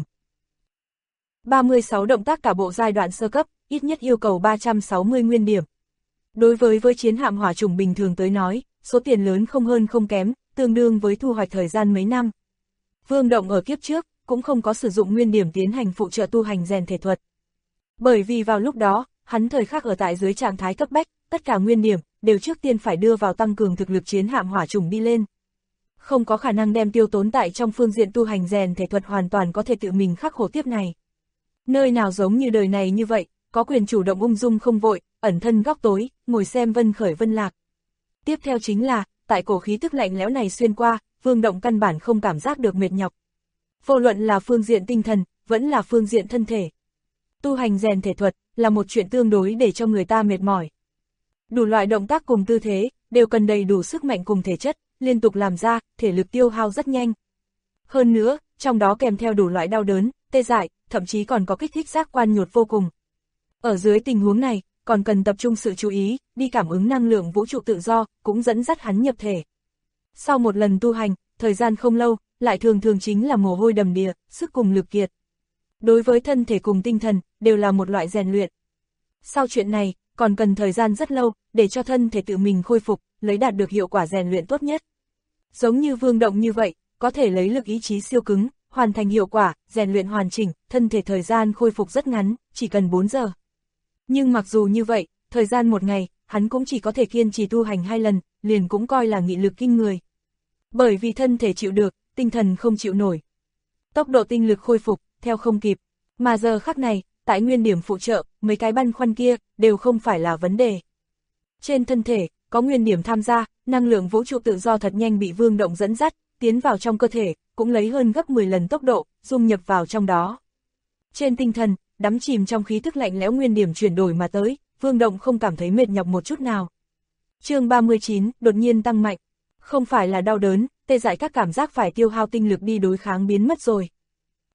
[SPEAKER 2] 36 động tác cả bộ giai đoạn sơ cấp, ít nhất yêu cầu 360 nguyên điểm. Đối với chiến hạm hỏa trùng bình thường tới nói, số tiền lớn không hơn không kém, tương đương với thu hoạch thời gian mấy năm. Vương Động ở kiếp trước, cũng không có sử dụng nguyên điểm tiến hành phụ trợ tu hành rèn thể thuật. Bởi vì vào lúc đó, hắn thời khắc ở tại dưới trạng thái cấp bách, tất cả nguyên điểm, đều trước tiên phải đưa vào tăng cường thực lực chiến hạm hỏa trùng đi lên. Không có khả năng đem tiêu tốn tại trong phương diện tu hành rèn thể thuật hoàn toàn có thể tự mình khắc khổ tiếp này. Nơi nào giống như đời này như vậy, có quyền chủ động ung dung không vội, ẩn thân góc tối, ngồi xem vân khởi vân lạc. Tiếp theo chính là, tại cổ khí tức lạnh lẽo này xuyên qua, Vương Động căn bản không cảm giác được mệt nhọc. Vô luận là phương diện tinh thần, vẫn là phương diện thân thể. Tu hành rèn thể thuật, là một chuyện tương đối để cho người ta mệt mỏi. Đủ loại động tác cùng tư thế, đều cần đầy đủ sức mạnh cùng thể chất, liên tục làm ra, thể lực tiêu hao rất nhanh. Hơn nữa, trong đó kèm theo đủ loại đau đớn, tê dại, thậm chí còn có kích thích giác quan nhột vô cùng. Ở dưới tình huống này, còn cần tập trung sự chú ý, đi cảm ứng năng lượng vũ trụ tự do, cũng dẫn dắt hắn nhập thể. Sau một lần tu hành, thời gian không lâu, lại thường chính là mồ hôi đầm đìa, sức cùng lực kiệt. Đối với thân thể cùng tinh thần, đều là một loại rèn luyện. Sau chuyện này, còn cần thời gian rất lâu, để cho thân thể tự mình khôi phục, lấy đạt được hiệu quả rèn luyện tốt nhất. Giống như Vương Động như vậy, có thể lấy lực ý chí siêu cứng, hoàn thành hiệu quả, rèn luyện hoàn chỉnh, thân thể thời gian khôi phục rất ngắn, chỉ cần 4 giờ. Nhưng mặc dù như vậy, thời gian một ngày, hắn cũng chỉ có thể kiên trì tu hành 2 lần, liền cũng coi là nghị lực kinh người. Bởi vì thân thể chịu được, tinh thần không chịu nổi. Tốc độ tinh lực khôi phục, theo không kịp. Mà giờ khắc này, tại nguyên điểm phụ trợ, mấy cái băn khoăn kia, đều không phải là vấn đề. Trên thân thể, có nguyên điểm tham gia, năng lượng vũ trụ tự do thật nhanh bị Vương Động dẫn dắt, tiến vào trong cơ thể, cũng lấy hơn gấp 10 lần tốc độ, dung nhập vào trong đó. Trên tinh thần, đắm chìm trong khí thức lạnh lẽo nguyên điểm chuyển đổi mà tới, Vương Động không cảm thấy mệt nhọc một chút nào. Chương 39, đột nhiên tăng mạnh. Không phải là đau đớn, tê dại các cảm giác phải tiêu hao tinh lực đi đối kháng biến mất rồi.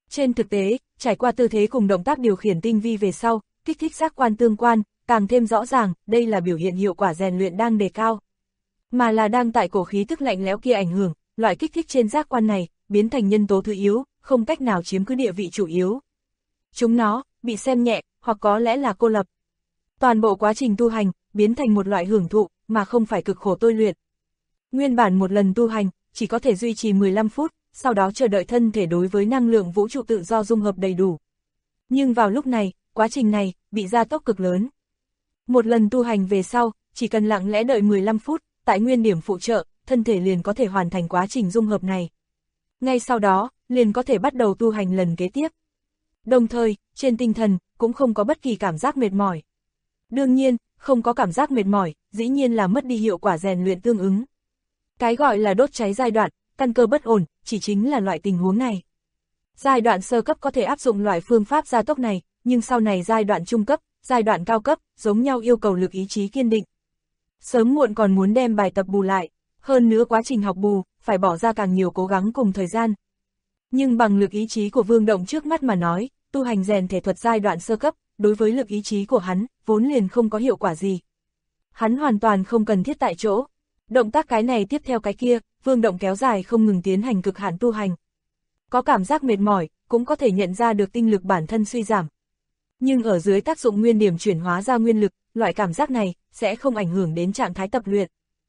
[SPEAKER 2] Trên thực tế, trải qua tư thế cùng động tác điều khiển tinh vi về sau, kích thích giác quan tương quan, càng thêm rõ ràng, đây là biểu hiện hiệu quả rèn luyện đang đề cao. Mà là đang tại cổ khí tức lạnh lẽo kia ảnh hưởng, loại kích thích trên giác quan này, biến thành nhân tố thứ yếu, không cách nào chiếm cứ địa vị chủ yếu. Chúng nó, bị xem nhẹ, hoặc có lẽ là cô lập. Toàn bộ quá trình tu hành, biến thành một loại hưởng thụ, mà không phải cực khổ tôi luyện. Nguyên bản một lần tu hành, chỉ có thể duy trì 15 phút, sau đó chờ đợi thân thể đối với năng lượng vũ trụ tự do dung hợp đầy đủ. Nhưng vào lúc này, quá trình này, bị gia tốc cực lớn. Một lần tu hành về sau, chỉ cần lặng lẽ đợi 15 phút, tại nguyên điểm phụ trợ, thân thể liền có thể hoàn thành quá trình dung hợp này. Ngay sau đó, liền có thể bắt đầu tu hành lần kế tiếp. Đồng thời, trên tinh thần, cũng không có bất kỳ cảm giác mệt mỏi. Đương nhiên, không có cảm giác mệt mỏi, dĩ nhiên là mất đi hiệu quả rèn luyện tương ứng. Cái gọi là đốt cháy giai đoạn, căn cơ bất ổn, chỉ chính là loại tình huống này. Giai đoạn sơ cấp có thể áp dụng loại phương pháp gia tốc này, nhưng sau này giai đoạn trung cấp, giai đoạn cao cấp, giống nhau yêu cầu lực ý chí kiên định. Sớm muộn còn muốn đem bài tập bù lại, hơn nữa quá trình học bù, phải bỏ ra càng nhiều cố gắng cùng thời gian. Nhưng bằng lực ý chí của Vương Động trước mắt mà nói, tu hành rèn thể thuật giai đoạn sơ cấp, đối với lực ý chí của hắn, vốn liền không có hiệu quả gì. Hắn hoàn toàn không cần thiết tại chỗ. Động tác cái này tiếp theo cái kia, Vương Động kéo dài không ngừng tiến hành cực hạn tu hành. Có cảm giác mệt mỏi, cũng có thể nhận ra được tinh lực bản thân suy giảm. Nhưng ở dưới tác dụng nguyên điểm chuyển hóa ra nguyên lực, loại cảm giác này sẽ không ảnh hưởng đến trạng thái tập luyện.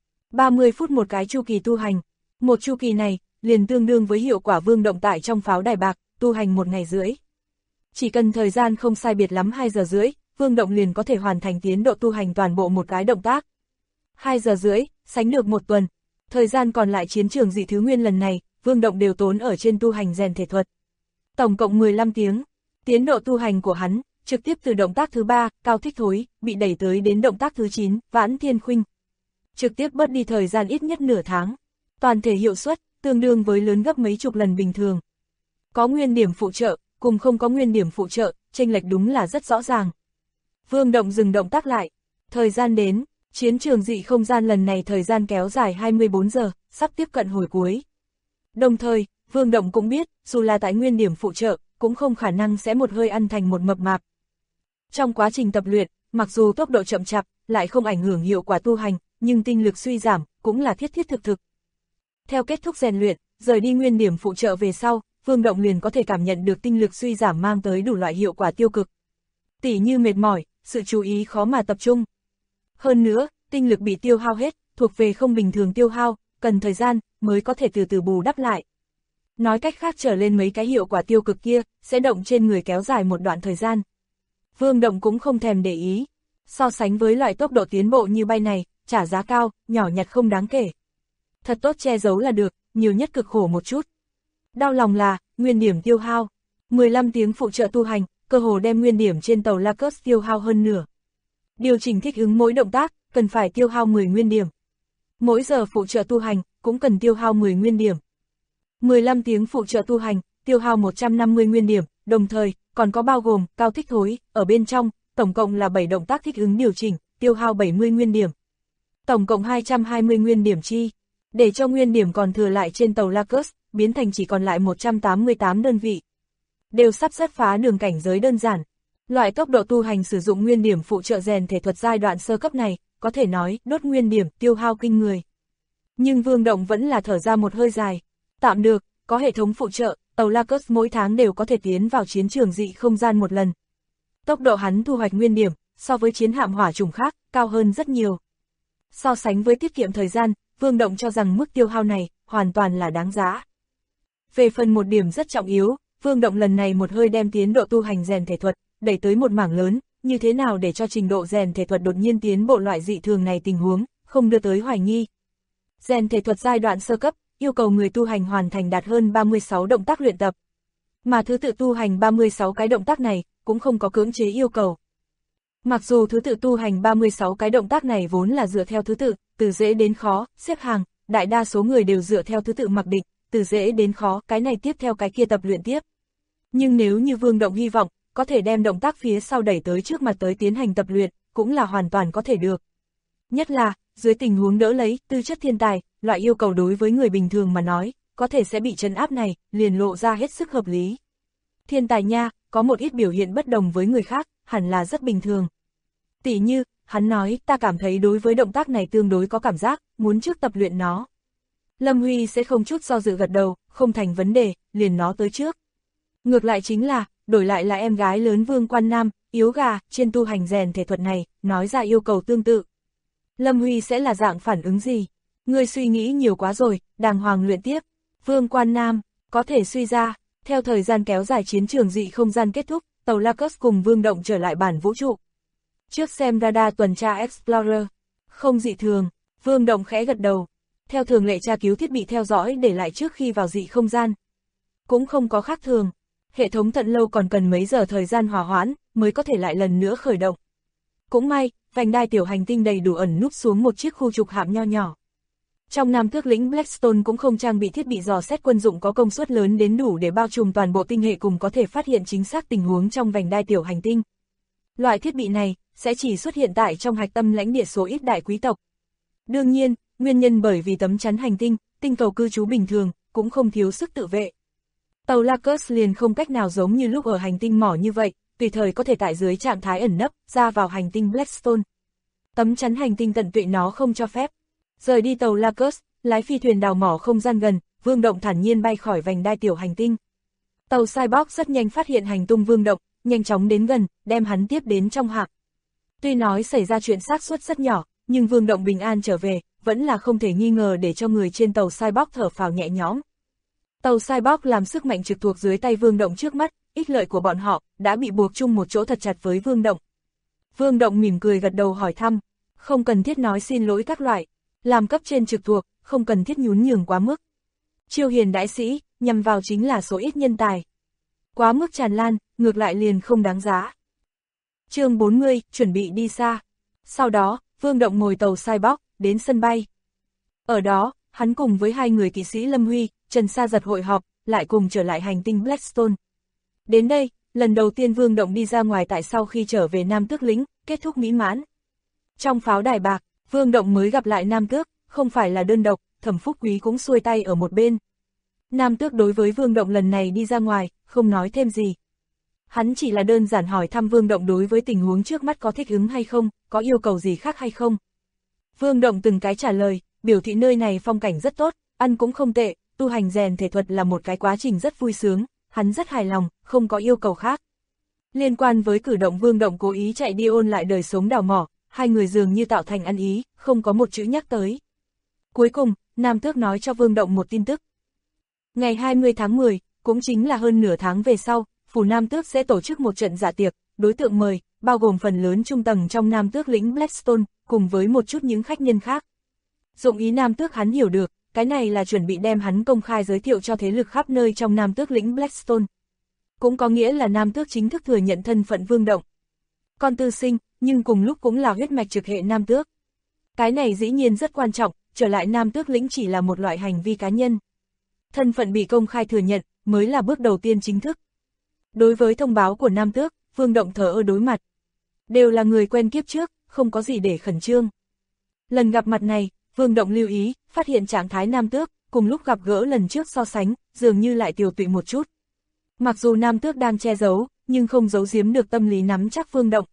[SPEAKER 2] 30 phút một cái chu kỳ tu hành, một chu kỳ này liền tương đương với hiệu quả Vương Động tại trong pháo đài bạc, tu hành 1 ngày rưỡi. Chỉ cần thời gian không sai biệt lắm 2 giờ rưỡi, Vương Động liền có thể hoàn thành tiến độ tu hành toàn bộ một cái động tác. 2 giờ rưỡi, sánh được 1 tuần. Thời gian còn lại chiến trường dị thứ nguyên lần này, Vương Động đều tốn ở trên tu hành rèn thể thuật. Tổng cộng 15 tiếng. Tiến độ tu hành của hắn, trực tiếp từ động tác thứ 3, Cao Thích Thối, bị đẩy tới đến động tác thứ 9, Vãn Thiên Khuynh. Trực tiếp bớt đi thời gian ít nhất nửa tháng. Toàn thể hiệu suất, tương đương với lớn gấp mấy chục lần bình thường. Có nguyên điểm phụ trợ, cùng không có nguyên điểm phụ trợ, chênh lệch đúng là rất rõ ràng. Vương Động dừng động tác lại. Thời gian đến, chiến trường dị không gian lần này thời gian kéo dài 24 giờ, sắp tiếp cận hồi cuối. Đồng thời, Vương Động cũng biết, dù là tại nguyên điểm phụ trợ, cũng không khả năng sẽ một hơi ăn thành một mập mạp. Trong quá trình tập luyện, mặc dù tốc độ chậm chạp, lại không ảnh hưởng hiệu quả tu hành, nhưng tinh lực suy giảm, cũng là thiết thiết thực thực. Theo kết thúc rèn luyện, rời đi nguyên điểm phụ trợ về sau, Vương Động liền có thể cảm nhận được tinh lực suy giảm mang tới đủ loại hiệu quả tiêu cực. Tỉ như mệt mỏi, sự chú ý khó mà tập trung. Hơn nữa, tinh lực bị tiêu hao hết, thuộc về không bình thường tiêu hao, cần thời gian, mới có thể từ từ bù đắp lại. Nói cách khác trở lên mấy cái hiệu quả tiêu cực kia, sẽ động trên người kéo dài một đoạn thời gian. Vương Động cũng không thèm để ý. So sánh với loại tốc độ tiến bộ như bay này, trả giá cao, nhỏ nhặt không đáng kể. Thật tốt che giấu là được, nhiều nhất cực khổ một chút. Đau lòng là, nguyên điểm tiêu hao. 15 tiếng phụ trợ tu hành, cơ hồ đem nguyên điểm trên tàu Lacus tiêu hao hơn nửa. Điều chỉnh thích ứng mỗi động tác, cần phải tiêu hao 10 nguyên điểm. Mỗi giờ phụ trợ tu hành, cũng cần tiêu hao 10 nguyên điểm. 15 tiếng phụ trợ tu hành, tiêu hao 150 nguyên điểm, đồng thời, còn có bao gồm, Cao Thích Thối, ở bên trong, tổng cộng là 7 động tác thích ứng điều chỉnh, tiêu hao 70 nguyên điểm. Tổng cộng 220 nguyên điểm chi, để cho nguyên điểm còn thừa lại trên tàu Lacus, biến thành chỉ còn lại 188 đơn vị. Đều sắp rất phá đường cảnh giới đơn giản. Loại tốc độ tu hành sử dụng nguyên điểm phụ trợ rèn thể thuật giai đoạn sơ cấp này, có thể nói, đốt nguyên điểm, tiêu hao kinh người. Nhưng Vương Động vẫn là thở ra một hơi dài. Tạm được, có hệ thống phụ trợ, tàu Lacus mỗi tháng đều có thể tiến vào chiến trường dị không gian một lần. Tốc độ hắn thu hoạch nguyên điểm, so với chiến hạm hỏa trùng khác, cao hơn rất nhiều. So sánh với tiết kiệm thời gian, Vương Động cho rằng mức tiêu hao này, hoàn toàn là đáng giá. Về phần một điểm rất trọng yếu, Vương Động lần này một hơi đem tiến độ tu hành rèn thể thuật, đẩy tới một mảng lớn, như thế nào để cho trình độ rèn thể thuật đột nhiên tiến bộ loại dị thường này tình huống, không đưa tới hoài nghi. Rèn thể thuật giai đoạn sơ cấp, yêu cầu người tu hành hoàn thành đạt hơn 36 động tác luyện tập. Mà thứ tự tu hành 36 cái động tác này, cũng không có cưỡng chế yêu cầu. Mặc dù thứ tự tu hành 36 cái động tác này vốn là dựa theo thứ tự, từ dễ đến khó, xếp hàng, đại đa số người đều dựa theo thứ tự mặc định, từ dễ đến khó, cái này tiếp theo cái kia tập luyện tiếp. Nhưng nếu như Vương Động hy vọng, có thể đem động tác phía sau đẩy tới trước mặt tới tiến hành tập luyện, cũng là hoàn toàn có thể được. Nhất là, dưới tình huống đỡ lấy, tư chất thiên tài, loại yêu cầu đối với người bình thường mà nói, có thể sẽ bị trấn áp này, liền lộ ra hết sức hợp lý. Thiên tài nha, có một ít biểu hiện bất đồng với người khác, hẳn là rất bình thường. Tỉ như, hắn nói, ta cảm thấy đối với động tác này tương đối có cảm giác, muốn trước tập luyện nó. Lâm Huy sẽ không chút do dự gật đầu, không thành vấn đề, liền nó tới trước. Ngược lại chính là, đổi lại là em gái lớn Vương Quan Nam, yếu gà, trên tu hành rèn thể thuật này, nói ra yêu cầu tương tự. Lâm Huy sẽ là dạng phản ứng gì? Ngươi suy nghĩ nhiều quá rồi, đàng hoàng luyện tiếp. Vương Quan Nam, có thể suy ra, theo thời gian kéo dài chiến trường dị không gian kết thúc, tàu Lacus cùng Vương Động trở lại bản vũ trụ. Trước xem radar tuần tra Explorer, không dị thường, Vương Động khẽ gật đầu. Theo thường lệ tra cứu thiết bị theo dõi để lại trước khi vào dị không gian. Cũng không có khác thường, hệ thống tận lâu còn cần mấy giờ thời gian hòa hoãn, mới có thể lại lần nữa khởi động. Cũng may, vành đai tiểu hành tinh đầy đủ ẩn núp xuống một chiếc khu trục hạm nho nhỏ. Trong Nam Tước lĩnh Blackstone cũng không trang bị thiết bị dò xét quân dụng có công suất lớn đến đủ để bao trùm toàn bộ tinh hệ cùng có thể phát hiện chính xác tình huống trong vành đai tiểu hành tinh. Loại thiết bị này sẽ chỉ xuất hiện tại trong hạch tâm lãnh địa số ít đại quý tộc. Đương nhiên, nguyên nhân bởi vì tấm chắn hành tinh, tinh cầu cư trú bình thường, cũng không thiếu sức tự vệ. Tàu Lacus liền không cách nào giống như lúc ở hành tinh mỏ như vậy, tùy thời có thể tại dưới trạng thái ẩn nấp, ra vào hành tinh Blackstone. Tấm chắn hành tinh tận tụy nó không cho phép. Rời đi tàu Lacus, lái phi thuyền đào mỏ không gian gần, Vương Động thản nhiên bay khỏi vành đai tiểu hành tinh. Tàu Cyborg rất nhanh phát hiện hành tung Vương Động, nhanh chóng đến gần, đem hắn tiếp đến trong hạm. Tuy nói xảy ra chuyện xác suất rất nhỏ, nhưng Vương Động bình an trở về, vẫn là không thể nghi ngờ để cho người trên tàu Cyborg thở phào nhẹ nhõm. Tàu Cyborg làm sức mạnh trực thuộc dưới tay Vương Động trước mắt, ích lợi của bọn họ đã bị buộc chung một chỗ thật chặt với Vương Động. Vương Động mỉm cười gật đầu hỏi thăm, không cần thiết nói xin lỗi các loại, làm cấp trên trực thuộc, không cần thiết nhún nhường quá mức. Chiêu hiền đãi sĩ, nhằm vào chính là số ít nhân tài. Quá mức tràn lan, ngược lại liền không đáng giá. Chương 40, chuẩn bị đi xa. Sau đó, Vương Động ngồi tàu Cyborg, đến sân bay. Ở đó, hắn cùng với hai người kỵ sĩ Lâm Huy, Trần Sa Giật hội họp, lại cùng trở lại hành tinh Blackstone. Đến đây, lần đầu tiên Vương Động đi ra ngoài tại sau khi trở về Nam Tước lĩnh, kết thúc mỹ mãn. Trong pháo đài bạc, Vương Động mới gặp lại Nam Tước, không phải là đơn độc, Thẩm Phúc Quý cũng xuôi tay ở một bên. Nam Tước đối với Vương Động lần này đi ra ngoài, không nói thêm gì. Hắn chỉ là đơn giản hỏi thăm Vương Động đối với tình huống trước mắt có thích ứng hay không, có yêu cầu gì khác hay không. Vương Động từng cái trả lời, biểu thị nơi này phong cảnh rất tốt, ăn cũng không tệ, tu hành rèn thể thuật là một cái quá trình rất vui sướng, hắn rất hài lòng, không có yêu cầu khác. Liên quan với cử động Vương Động cố ý chạy đi ôn lại đời sống đào mỏ, hai người dường như tạo thành ăn ý, không có một chữ nhắc tới. Cuối cùng, Nam Tước nói cho Vương Động một tin tức. Ngày 20 tháng 10, cũng chính là hơn nửa tháng về sau, phủ Nam Tước sẽ tổ chức một trận dạ tiệc, đối tượng mời, bao gồm phần lớn trung tầng trong Nam Tước lĩnh Blackstone, cùng với một chút những khách nhân khác. Dụng ý Nam Tước hắn hiểu được, cái này là chuẩn bị đem hắn công khai giới thiệu cho thế lực khắp nơi trong Nam Tước lĩnh Blackstone. Cũng có nghĩa là Nam Tước chính thức thừa nhận thân phận Vương Động. Con tư sinh, nhưng cùng lúc cũng là huyết mạch trực hệ Nam Tước. Cái này dĩ nhiên rất quan trọng, trở lại Nam Tước lĩnh chỉ là một loại hành vi cá nhân. Thân phận bị công khai thừa nhận, mới là bước đầu tiên chính thức. Đối với thông báo của Nam Tước, Vương Động thờ ơ đối mặt. Đều là người quen kiếp trước, không có gì để khẩn trương. Lần gặp mặt này, Vương Động lưu ý, phát hiện trạng thái Nam Tước, cùng lúc gặp gỡ lần trước so sánh, dường như lại tiều tụy một chút. Mặc dù Nam Tước đang che giấu, nhưng không giấu giếm được tâm lý nắm chắc Vương Động.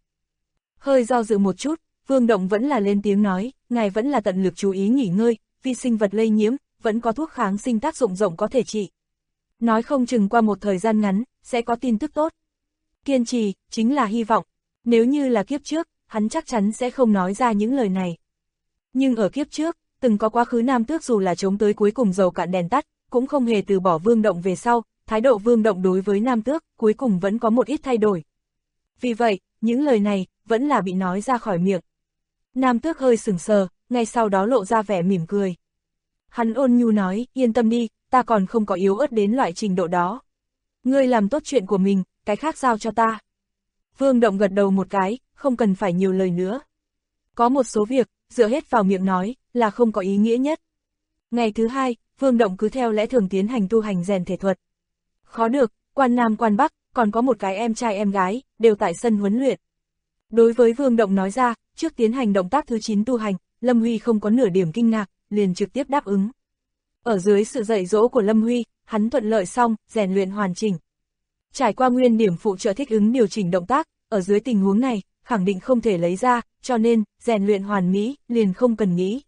[SPEAKER 2] Hơi do dự một chút, Vương Động vẫn là lên tiếng nói, ngài vẫn là tận lực chú ý nghỉ ngơi, vi sinh vật lây nhiễm, vẫn có thuốc kháng sinh tác dụng rộng có thể trị. Nói không chừng qua một thời gian ngắn, sẽ có tin tức tốt. Kiên trì, chính là hy vọng. Nếu như là kiếp trước, hắn chắc chắn sẽ không nói ra những lời này. Nhưng ở kiếp trước, từng có quá khứ Nam Tước dù là chống tới cuối cùng dầu cạn đèn tắt, cũng không hề từ bỏ Vương Động về sau, thái độ Vương Động đối với Nam Tước, cuối cùng vẫn có một ít thay đổi. Vì vậy, những lời này, vẫn là bị nói ra khỏi miệng. Nam Tước hơi sừng sờ, ngay sau đó lộ ra vẻ mỉm cười. Hắn ôn nhu nói, yên tâm đi, ta còn không có yếu ớt đến loại trình độ đó. Ngươi làm tốt chuyện của mình, cái khác giao cho ta. Vương Động gật đầu một cái, không cần phải nhiều lời nữa. Có một số việc, dựa hết vào miệng nói, là không có ý nghĩa nhất. Ngày thứ hai, Vương Động cứ theo lẽ thường tiến hành tu hành rèn thể thuật. Khó được, quan Nam quan Bắc, còn có một cái em trai em gái, đều tại sân huấn luyện. Đối với Vương Động nói ra, trước tiến hành động tác thứ 9 tu hành, Lâm Huy không có nửa điểm kinh ngạc, liền trực tiếp đáp ứng. Ở dưới sự dạy dỗ của Lâm Huy, hắn thuận lợi xong, rèn luyện hoàn chỉnh. Trải qua nguyên điểm phụ trợ thích ứng điều chỉnh động tác, ở dưới tình huống này, khẳng định không thể lấy ra, cho nên, rèn luyện hoàn mỹ, liền không cần nghĩ.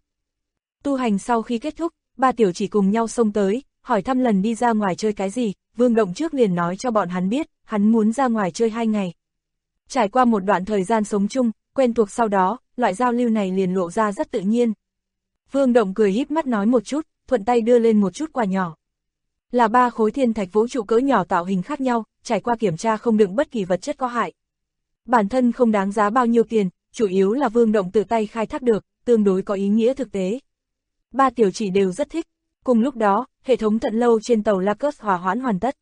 [SPEAKER 2] Tu hành sau khi kết thúc, ba tiểu chỉ cùng nhau xông tới, hỏi thăm lần đi ra ngoài chơi cái gì, Vương Động trước liền nói cho bọn hắn biết, hắn muốn ra ngoài chơi 2 ngày. Trải qua một đoạn thời gian sống chung, quen thuộc sau đó, loại giao lưu này liền lộ ra rất tự nhiên. Vương Động cười híp mắt nói một chút, thuận tay đưa lên một chút quà nhỏ. Là 3 khối thiên thạch vũ trụ cỡ nhỏ tạo hình khác nhau, trải qua kiểm tra không đựng bất kỳ vật chất có hại. Bản thân không đáng giá bao nhiêu tiền, chủ yếu là Vương Động tự tay khai thác được, tương đối có ý nghĩa thực tế. Ba tiểu chỉ đều rất thích. Cùng lúc đó, hệ thống tận lâu trên tàu Lacus hòa hoãn hoàn tất.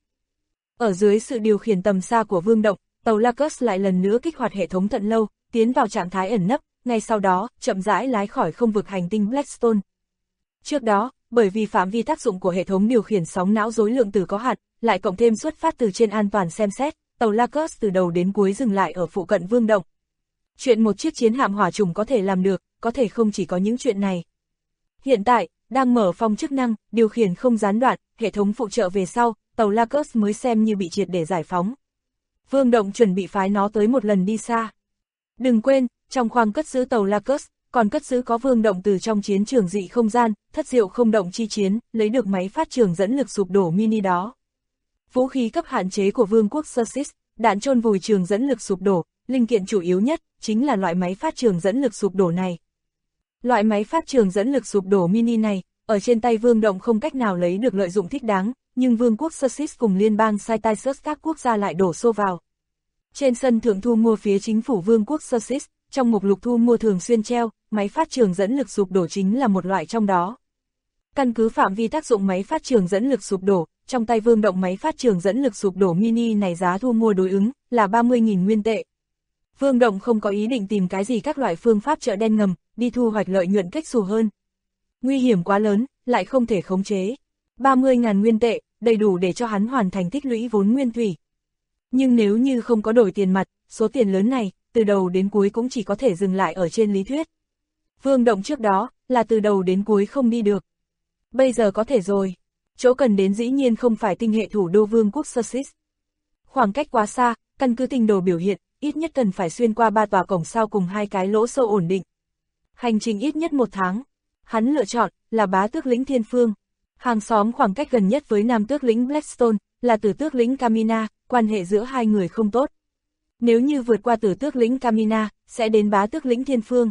[SPEAKER 2] Ở dưới sự điều khiển tầm xa của Vương Động, tàu Lacus lại lần nữa kích hoạt hệ thống tận lâu, tiến vào trạng thái ẩn nấp, ngay sau đó, chậm rãi lái khỏi không vực hành tinh Blackstone. Trước đó, bởi vì phạm vi tác dụng của hệ thống điều khiển sóng não rối lượng tử có hạn, lại cộng thêm xuất phát từ trên an toàn xem xét, tàu Lacus từ đầu đến cuối dừng lại ở phụ cận Vương Động. Chuyện một chiếc chiến hạm hỏa trùng có thể làm được, có thể không chỉ có những chuyện này. Hiện tại, đang mở phong chức năng, điều khiển không gián đoạn, hệ thống phụ trợ về sau, tàu Lacus mới xem như bị triệt để giải phóng. Vương Động chuẩn bị phái nó tới một lần đi xa. Đừng quên, trong khoang cất giữ tàu Lacus, còn cất giữ có Vương Động từ trong chiến trường dị không gian, thất diệu không động chi chiến, lấy được máy phát trường dẫn lực sụp đổ mini đó. Vũ khí cấp hạn chế của Vương quốc Sussex, đạn chôn vùi trường dẫn lực sụp đổ, linh kiện chủ yếu nhất, chính là loại máy phát trường dẫn lực sụp đổ này. Loại máy phát trường dẫn lực sụp đổ mini này, ở trên tay Vương Động không cách nào lấy được lợi dụng thích đáng, nhưng Vương quốc Sussex cùng liên bang Citysus các quốc gia lại đổ xô vào. Trên sân thượng thu mua phía chính phủ Vương quốc Sussex, trong mục lục thu mua thường xuyên treo, máy phát trường dẫn lực sụp đổ chính là một loại trong đó. Căn cứ phạm vi tác dụng máy phát trường dẫn lực sụp đổ, trong tay Vương Động máy phát trường dẫn lực sụp đổ mini này giá thu mua đối ứng là 30.000 nguyên tệ. Vương Động không có ý định tìm cái gì các loại phương pháp chợ đen ngầm, đi thu hoạch lợi nhuận cách xù hơn. Nguy hiểm quá lớn, lại không thể khống chế. 30.000 nguyên tệ, đầy đủ để cho hắn hoàn thành tích lũy vốn nguyên thủy. Nhưng nếu như không có đổi tiền mặt, số tiền lớn này, từ đầu đến cuối cũng chỉ có thể dừng lại ở trên lý thuyết. Vương Động trước đó, là từ đầu đến cuối không đi được. Bây giờ có thể rồi. Chỗ cần đến dĩ nhiên không phải tinh hệ thủ đô Vương quốc Sussex. Khoảng cách quá xa, căn cứ tinh đồ biểu hiện, ít nhất cần phải xuyên qua 3 tòa cổng sao cùng 2 cái lỗ sâu ổn định. Hành trình ít nhất 1 tháng. Hắn lựa chọn là bá tước lĩnh Thiên Phương. Hàng xóm khoảng cách gần nhất với nam tước lĩnh Blackstone là tử tước lĩnh Camina, quan hệ giữa hai người không tốt. Nếu như vượt qua tử tước lĩnh Camina, sẽ đến bá tước lĩnh Thiên Phương.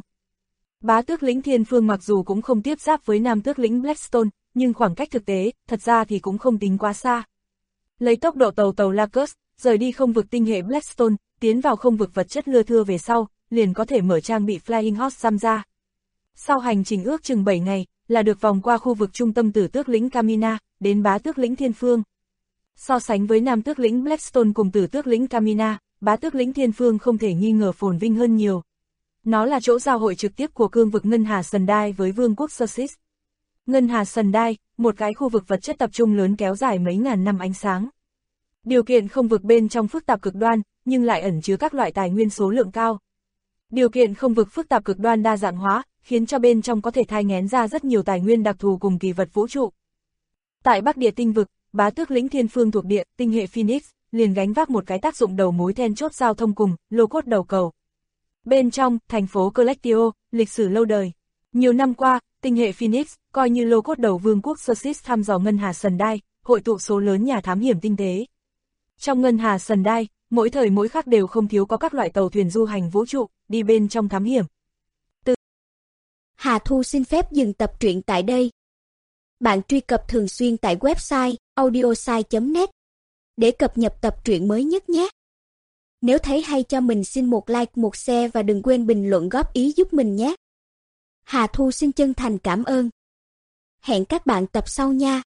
[SPEAKER 2] Bá tước lĩnh Thiên Phương mặc dù cũng không tiếp giáp với nam tước lĩnh Blackstone, nhưng khoảng cách thực tế, thật ra thì cũng không tính quá xa. Lấy tốc độ tàu Lacus, rời đi không vực tinh hệ Blackstone, tiến vào không vực vật chất lưa thưa về sau, liền có thể mở trang bị Flying Horse giam ra. Sau hành trình ước chừng 7 ngày, là được vòng qua khu vực trung tâm tử tước lĩnh Camina, đến bá tước lĩnh Thiên Phương. So sánh với nam tước lĩnh Blackstone cùng tử tước lĩnh Camina, bá tước lĩnh Thiên Phương không thể nghi ngờ phồn vinh hơn nhiều. Nó là chỗ giao hội trực tiếp của cương vực Ngân Hà Sunday với Vương quốc Sussex. Ngân Hà Sunday, một cái khu vực vật chất tập trung lớn kéo dài mấy ngàn năm ánh sáng. Điều kiện không vực bên trong phức tạp cực đoan, nhưng lại ẩn chứa các loại tài nguyên số lượng cao. Điều kiện không vực phức tạp cực đoan đa dạng hóa, khiến cho bên trong có thể thai nghén ra rất nhiều tài nguyên đặc thù cùng kỳ vật vũ trụ. Tại Bắc Địa tinh vực, bá tước lĩnh Thiên Phương thuộc địa, tinh hệ Phoenix, liền gánh vác một cái tác dụng đầu mối then chốt giao thông cùng, lô cốt đầu cầu. Bên trong, thành phố Collectio, lịch sử lâu đời. Nhiều năm qua, tinh hệ Phoenix, coi như lô cốt đầu Vương quốc Sussex thăm dò Ngân Hà Sunday, hội tụ số lớn nhà thám hiểm tinh tế. Trong Ngân Hà Sunday, mỗi thời mỗi khắc đều không thiếu có các loại tàu thuyền du hành vũ trụ, đi bên trong thám hiểm.
[SPEAKER 3] Hà Thu xin phép dừng tập truyện tại đây. Bạn truy cập thường xuyên tại website audiosai.net để cập nhật tập truyện mới nhất nhé. Nếu thấy hay cho mình xin một like, một share và đừng quên bình luận góp ý giúp mình nhé. Hà Thu xin chân thành cảm ơn. Hẹn các bạn tập sau nha.